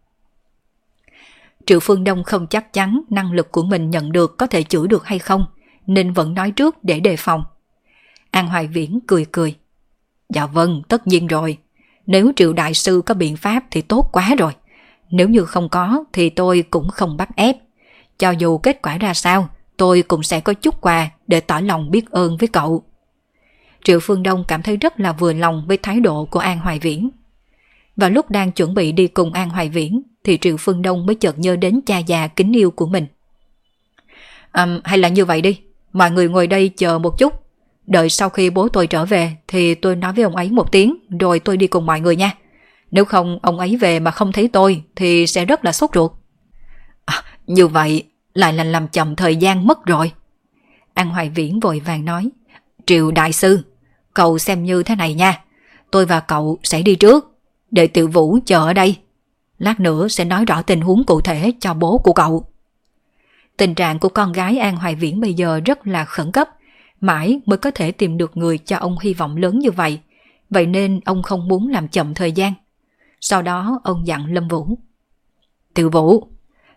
Triệu Phương Đông không chắc chắn năng lực của mình nhận được có thể chữa được hay không, nên vẫn nói trước để đề phòng. An Hoài Viễn cười: Dạ vâng, tất nhiên rồi. Nếu Triệu đại sư có biện pháp thì tốt quá rồi. Nếu như không có thì tôi cũng không bắt ép. Cho dù kết quả ra sao, tôi cũng sẽ có chút quà để tỏ lòng biết ơn với cậu. Triệu Phương Đông cảm thấy rất là vừa lòng với thái độ của An Hoài Viễn. Và lúc đang chuẩn bị đi cùng An Hoài Viễn thì Triệu Phương Đông mới chợt nhớ đến cha già kính yêu của mình. Hay là như vậy đi, mọi người ngồi đây chờ một chút. Đợi sau khi bố tôi trở về thì tôi nói với ông ấy một tiếng rồi tôi đi cùng mọi người nha. Nếu không ông ấy về mà không thấy tôi thì sẽ rất là sốt ruột. Như vậy lại là làm chậm thời gian mất rồi. An Hoài Viễn vội vàng nói: Triệu đại sư, cậu xem như thế này nha. Tôi và cậu sẽ đi trước, để Tiểu Vũ chờ ở đây. Lát nữa sẽ nói rõ tình huống cụ thể cho bố của cậu. Tình trạng của con gái An Hoài Viễn bây giờ rất là khẩn cấp, mãi mới có thể tìm được người cho ông hy vọng lớn như vậy. Vậy nên ông không muốn làm chậm thời gian. Sau đó ông dặn Lâm Vũ: Tiểu Vũ,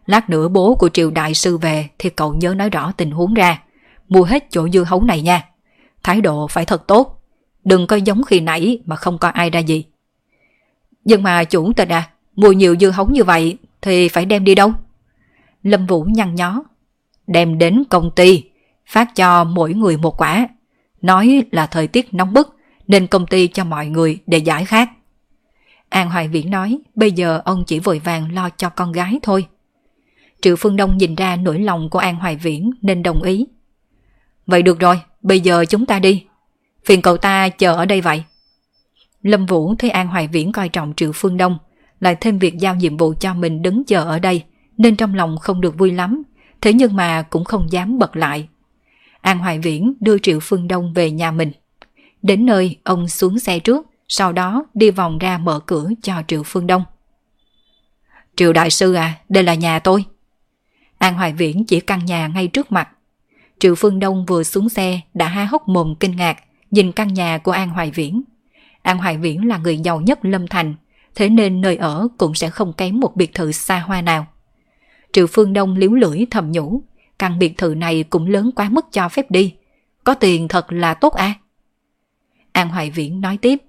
Lát nữa bố của Triệu đại sư về thì cậu nhớ nói rõ tình huống ra. Mua hết chỗ dưa hấu này nha. Thái độ phải thật tốt. Đừng có giống khi nãy mà không có ai ra gì. Nhưng mà chủ tịch à, mua nhiều dưa hấu như vậy thì phải đem đi đâu? Lâm Vũ nhăn nhó. Đem đến công ty, phát cho mỗi người một quả. Nói là thời tiết nóng bức nên công ty cho mọi người để giải khát. An Hoài Viễn nói bây giờ ông chỉ vội vàng lo cho con gái thôi. Triệu Phương Đông nhìn ra nỗi lòng của An Hoài Viễn nên đồng ý. Vậy được rồi, bây giờ chúng ta đi. Phiền cậu ta chờ ở đây vậy. Lâm Vũ thấy An Hoài Viễn coi trọng Triệu Phương Đông, lại thêm việc giao nhiệm vụ cho mình đứng chờ ở đây, nên trong lòng không được vui lắm, thế nhưng mà cũng không dám bật lại. An Hoài Viễn đưa Triệu Phương Đông về nhà mình. Đến nơi, ông xuống xe trước, sau đó đi vòng ra mở cửa cho Triệu Phương Đông. Triệu đại sư à, đây là nhà tôi. An Hoài Viễn chỉ căn nhà ngay trước mặt. Triệu Phương Đông vừa xuống xe đã há hốc mồm kinh ngạc nhìn căn nhà của An Hoài Viễn. An Hoài Viễn là người giàu nhất Lâm Thành, thế nên nơi ở cũng sẽ không kém một biệt thự xa hoa nào. Triệu Phương Đông liếu lưỡi thầm nhủ, căn biệt thự này cũng lớn quá mức cho phép đi. Có tiền thật là tốt à? An Hoài Viễn nói tiếp.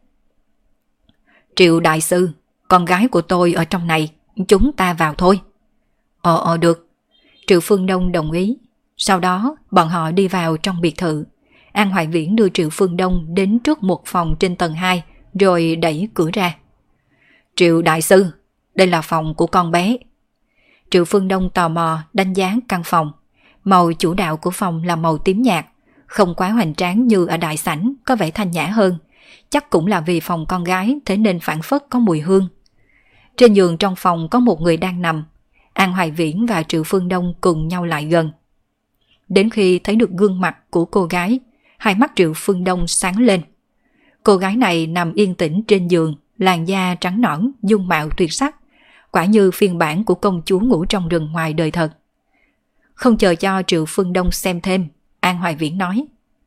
Triệu đại sư, con gái của tôi ở trong này, chúng ta vào thôi. Được. Triệu Phương Đông đồng ý. Sau đó bọn họ đi vào trong biệt thự. An Hoài Viễn đưa Triệu Phương Đông đến trước một phòng trên tầng 2 rồi đẩy cửa ra. Triệu đại sư, đây là phòng của con bé. Triệu Phương Đông tò mò đánh giá căn phòng. Màu chủ đạo của phòng là màu tím nhạt, không quá hoành tráng như ở đại sảnh, có vẻ thanh nhã hơn. Chắc cũng là vì phòng con gái thế nên phảng phất có mùi hương. Trên giường trong phòng có một người đang nằm. An Hoài Viễn và Triệu Phương Đông cùng nhau lại gần. Đến khi thấy được gương mặt của cô gái, hai mắt Triệu Phương Đông sáng lên. Cô gái này nằm yên tĩnh trên giường, làn da trắng nõn, dung mạo tuyệt sắc, quả như phiên bản của công chúa ngủ trong rừng ngoài đời thật. Không chờ cho Triệu Phương Đông xem thêm, An Hoài Viễn nói.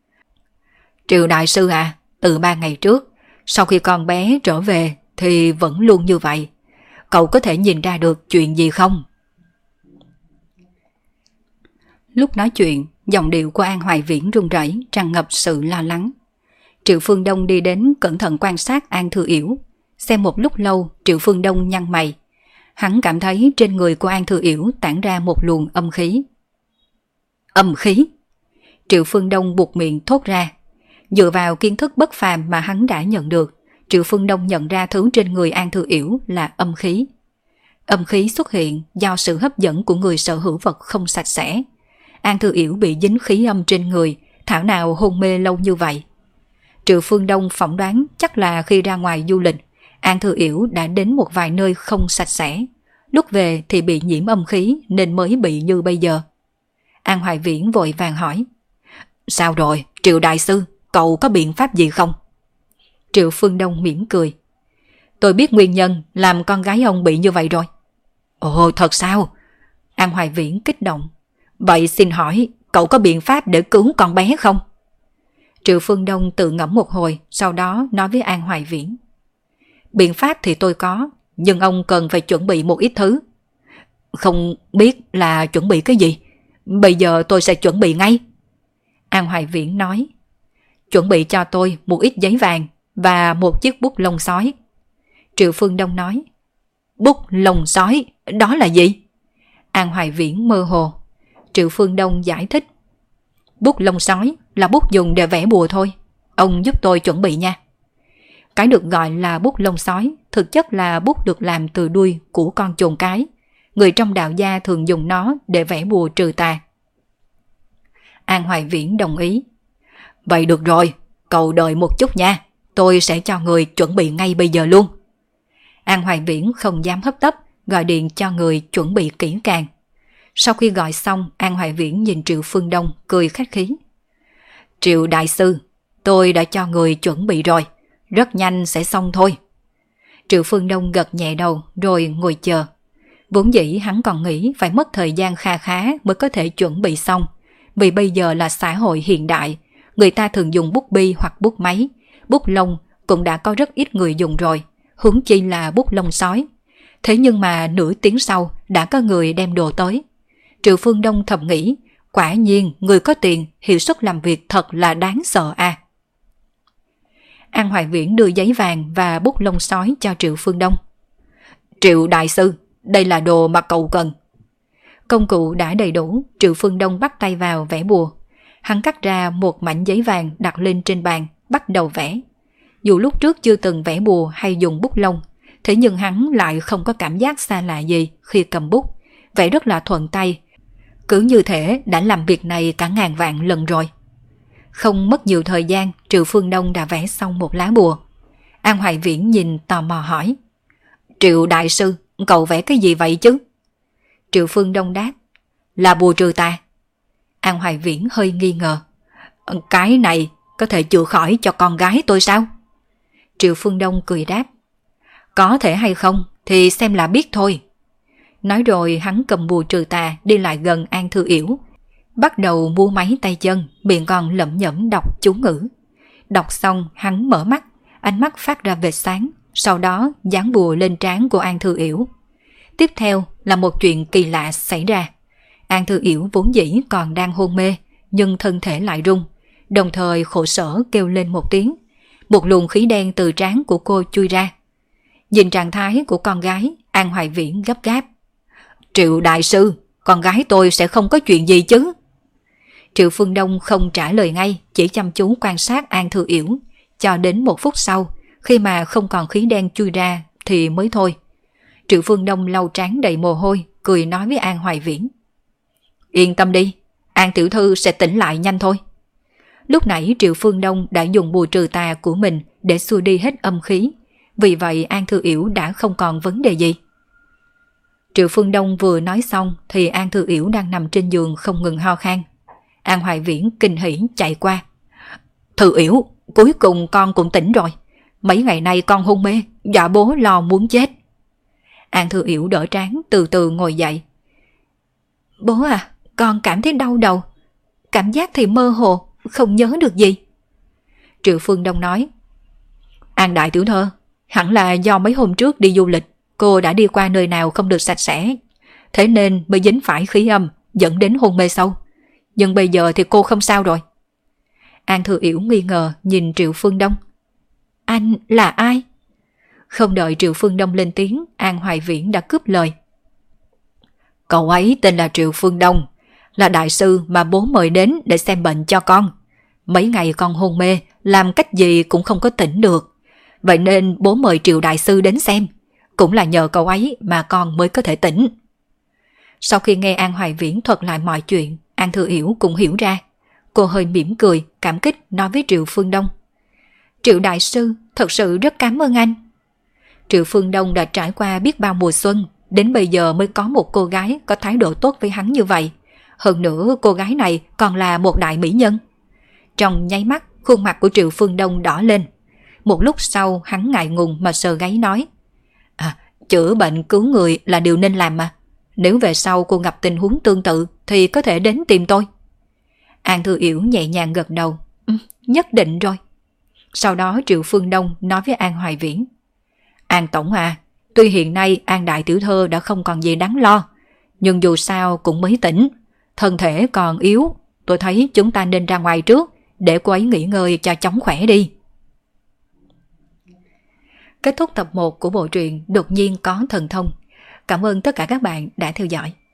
Triệu đại sư à, từ 3 ngày trước, sau khi con bé trở về thì vẫn luôn như vậy. Cậu có thể nhìn ra được chuyện gì không? Lúc nói chuyện, giọng điệu của An Hoài Viễn run rẩy, tràn ngập sự lo lắng. Triệu Phương Đông đi đến cẩn thận quan sát An Thư Yểu. Xem một lúc lâu, Triệu Phương Đông nhăn mày. Hắn cảm thấy trên người của An Thư Yểu tản ra một luồng âm khí. Âm khí? Triệu Phương Đông buột miệng thốt ra. Dựa vào kiến thức bất phàm mà hắn đã nhận được, Triệu Phương Đông nhận ra thứ trên người An Thư Yểu là âm khí. Âm khí xuất hiện do sự hấp dẫn của người sở hữu vật không sạch sẽ. An Thư Yểu bị dính khí âm trên người, thảo nào hôn mê lâu như vậy. Triệu Phương Đông phỏng đoán chắc là khi ra ngoài du lịch, An Thư Yểu đã đến một vài nơi không sạch sẽ. Lúc về thì bị nhiễm âm khí nên mới bị như bây giờ. An Hoài Viễn vội vàng hỏi. Sao rồi, Triệu đại sư, cậu có biện pháp gì không? Triệu Phương Đông mỉm cười. Tôi biết nguyên nhân làm con gái ông bị như vậy rồi. Ồ, thật sao? An Hoài Viễn kích động. Vậy xin hỏi, cậu có biện pháp để cứu con bé không? Triệu Phương Đông tự ngẫm một hồi, sau đó nói với An Hoài Viễn. Biện pháp thì tôi có, nhưng ông cần phải chuẩn bị một ít thứ. Không biết là chuẩn bị cái gì? Bây giờ tôi sẽ chuẩn bị ngay. An Hoài Viễn nói. Chuẩn bị cho tôi một ít giấy vàng và một chiếc bút lông sói. Triệu Phương Đông nói. Bút lông sói, đó là gì? An Hoài Viễn mơ hồ. Triệu Phương Đông giải thích. Bút lông sói là bút dùng để vẽ bùa thôi. Ông giúp tôi chuẩn bị nha. Cái được gọi là bút lông sói thực chất là bút được làm từ đuôi của con chồn cái. Người trong đạo gia thường dùng nó để vẽ bùa trừ tà. An Hoài Viễn đồng ý. Vậy được rồi, cậu đợi một chút nha. Tôi sẽ cho người chuẩn bị ngay bây giờ luôn. An Hoài Viễn không dám hấp tấp, gọi điện cho người chuẩn bị kỹ càng. Sau khi gọi xong, An Hoài Viễn nhìn Triệu Phương Đông cười khách khí. Triệu đại sư, tôi đã cho người chuẩn bị rồi, rất nhanh sẽ xong thôi. Triệu Phương Đông gật nhẹ đầu rồi ngồi chờ. Vốn dĩ hắn còn nghĩ phải mất thời gian kha khá mới có thể chuẩn bị xong, vì bây giờ là xã hội hiện đại, người ta thường dùng bút bi hoặc bút máy, bút lông cũng đã có rất ít người dùng rồi, huống chi là bút lông sói. Thế nhưng mà nửa tiếng sau đã có người đem đồ tới. Triệu Phương Đông thầm nghĩ, quả nhiên người có tiền hiệu suất làm việc thật là đáng sợ à. An Hoài Viễn đưa giấy vàng và bút lông sói cho Triệu Phương Đông. Triệu đại sư, đây là đồ mà cậu cần. Công cụ đã đầy đủ, Triệu Phương Đông bắt tay vào vẽ bùa. Hắn cắt ra một mảnh giấy vàng đặt lên trên bàn, bắt đầu vẽ. Dù lúc trước chưa từng vẽ bùa hay dùng bút lông, thế nhưng hắn lại không có cảm giác xa lạ gì khi cầm bút, vẽ rất là thuận tay. Cứ như thể đã làm việc này cả ngàn vạn lần rồi. Không mất nhiều thời gian, Triệu Phương Đông đã vẽ xong một lá bùa. An Hoài Viễn nhìn tò mò hỏi, Triệu đại sư, cậu vẽ cái gì vậy chứ? Triệu Phương Đông đáp, là bùa trừ tà. An Hoài Viễn hơi nghi ngờ, cái này có thể chữa khỏi cho con gái tôi sao? Triệu Phương Đông cười đáp, có thể hay không thì xem là biết thôi. Nói rồi hắn cầm bùa trừ tà đi lại gần An Thư Yểu, bắt đầu múa máy tay chân, miệng còn lẩm nhẩm đọc chú ngữ. Đọc xong hắn mở mắt, ánh mắt phát ra vệt sáng, sau đó dán bùa lên trán của An Thư Yểu. Tiếp theo là một chuyện kỳ lạ xảy ra. An Thư Yểu vốn dĩ còn đang hôn mê, nhưng thân thể lại rung, đồng thời khổ sở kêu lên một tiếng. Một luồng khí đen từ trán của cô chui ra. Nhìn trạng thái của con gái, An Hoài Viễn gấp gáp. Triệu đại sư, con gái tôi sẽ không có chuyện gì chứ? Triệu Phương Đông không trả lời ngay, chỉ chăm chú quan sát An Thư Yểu, cho đến 1 phút sau, khi mà không còn khí đen chui ra thì mới thôi. Triệu Phương Đông lau trán đầy mồ hôi, cười nói với An Hoài Viễn. Yên tâm đi, An tiểu thư sẽ tỉnh lại nhanh thôi. Lúc nãy Triệu Phương Đông đã dùng bùa trừ tà của mình để xua đi hết âm khí, vì vậy An Thư Yểu đã không còn vấn đề gì. Triệu Phương Đông vừa nói xong thì An Thư Yểu đang nằm trên giường không ngừng ho khan. An Hoài Viễn kinh hỉ chạy qua. Thư Yểu, cuối cùng con cũng tỉnh rồi. Mấy ngày nay con hôn mê, dạ bố lo muốn chết. An Thư Yểu đỡ trán từ từ ngồi dậy. Bố à, con cảm thấy đau đầu. Cảm giác thì mơ hồ, không nhớ được gì. Triệu Phương Đông nói. An đại tiểu thơ, hẳn là do mấy hôm trước đi du lịch, cô đã đi qua nơi nào không được sạch sẽ, thế nên mới dính phải khí âm, dẫn đến hôn mê sâu. Nhưng bây giờ thì cô không sao rồi. An Thư Yểu nghi ngờ nhìn Triệu Phương Đông. Anh là ai? Không đợi Triệu Phương Đông lên tiếng, An Hoài Viễn đã cướp lời. Cậu ấy tên là Triệu Phương Đông, là đại sư mà bố mời đến để xem bệnh cho con. Mấy ngày con hôn mê, làm cách gì cũng không có tỉnh được. Vậy nên bố mời Triệu đại sư đến xem. Cũng là nhờ cậu ấy mà con mới có thể tỉnh. Sau khi nghe An Hoài Viễn thuật lại mọi chuyện, An Thư Yểu cũng hiểu ra. Cô hơi mỉm cười, cảm kích nói với Triệu Phương Đông. Triệu đại sư, thật sự rất cảm ơn anh. Triệu Phương Đông đã trải qua biết bao mùa xuân, đến bây giờ mới có một cô gái có thái độ tốt với hắn như vậy. Hơn nữa cô gái này còn là một đại mỹ nhân. Trong nháy mắt, khuôn mặt của Triệu Phương Đông đỏ lên. Một lúc sau hắn ngại ngùng mà sờ gáy nói. Chữa bệnh cứu người là điều nên làm mà. Nếu về sau cô gặp tình huống tương tự thì có thể đến tìm tôi. An Thư Yểu nhẹ nhàng gật đầu. Nhất định rồi. Sau đó Triệu Phương Đông nói với An Hoài Viễn. An tổng à, tuy hiện nay An đại tiểu thơ đã không còn gì đáng lo, nhưng dù sao cũng mới tỉnh, thân thể còn yếu, tôi thấy chúng ta nên ra ngoài trước để cô ấy nghỉ ngơi cho chóng khỏe đi. Kết thúc tập 1 của bộ truyện Đột nhiên có thần thông. Cảm ơn tất cả các bạn đã theo dõi.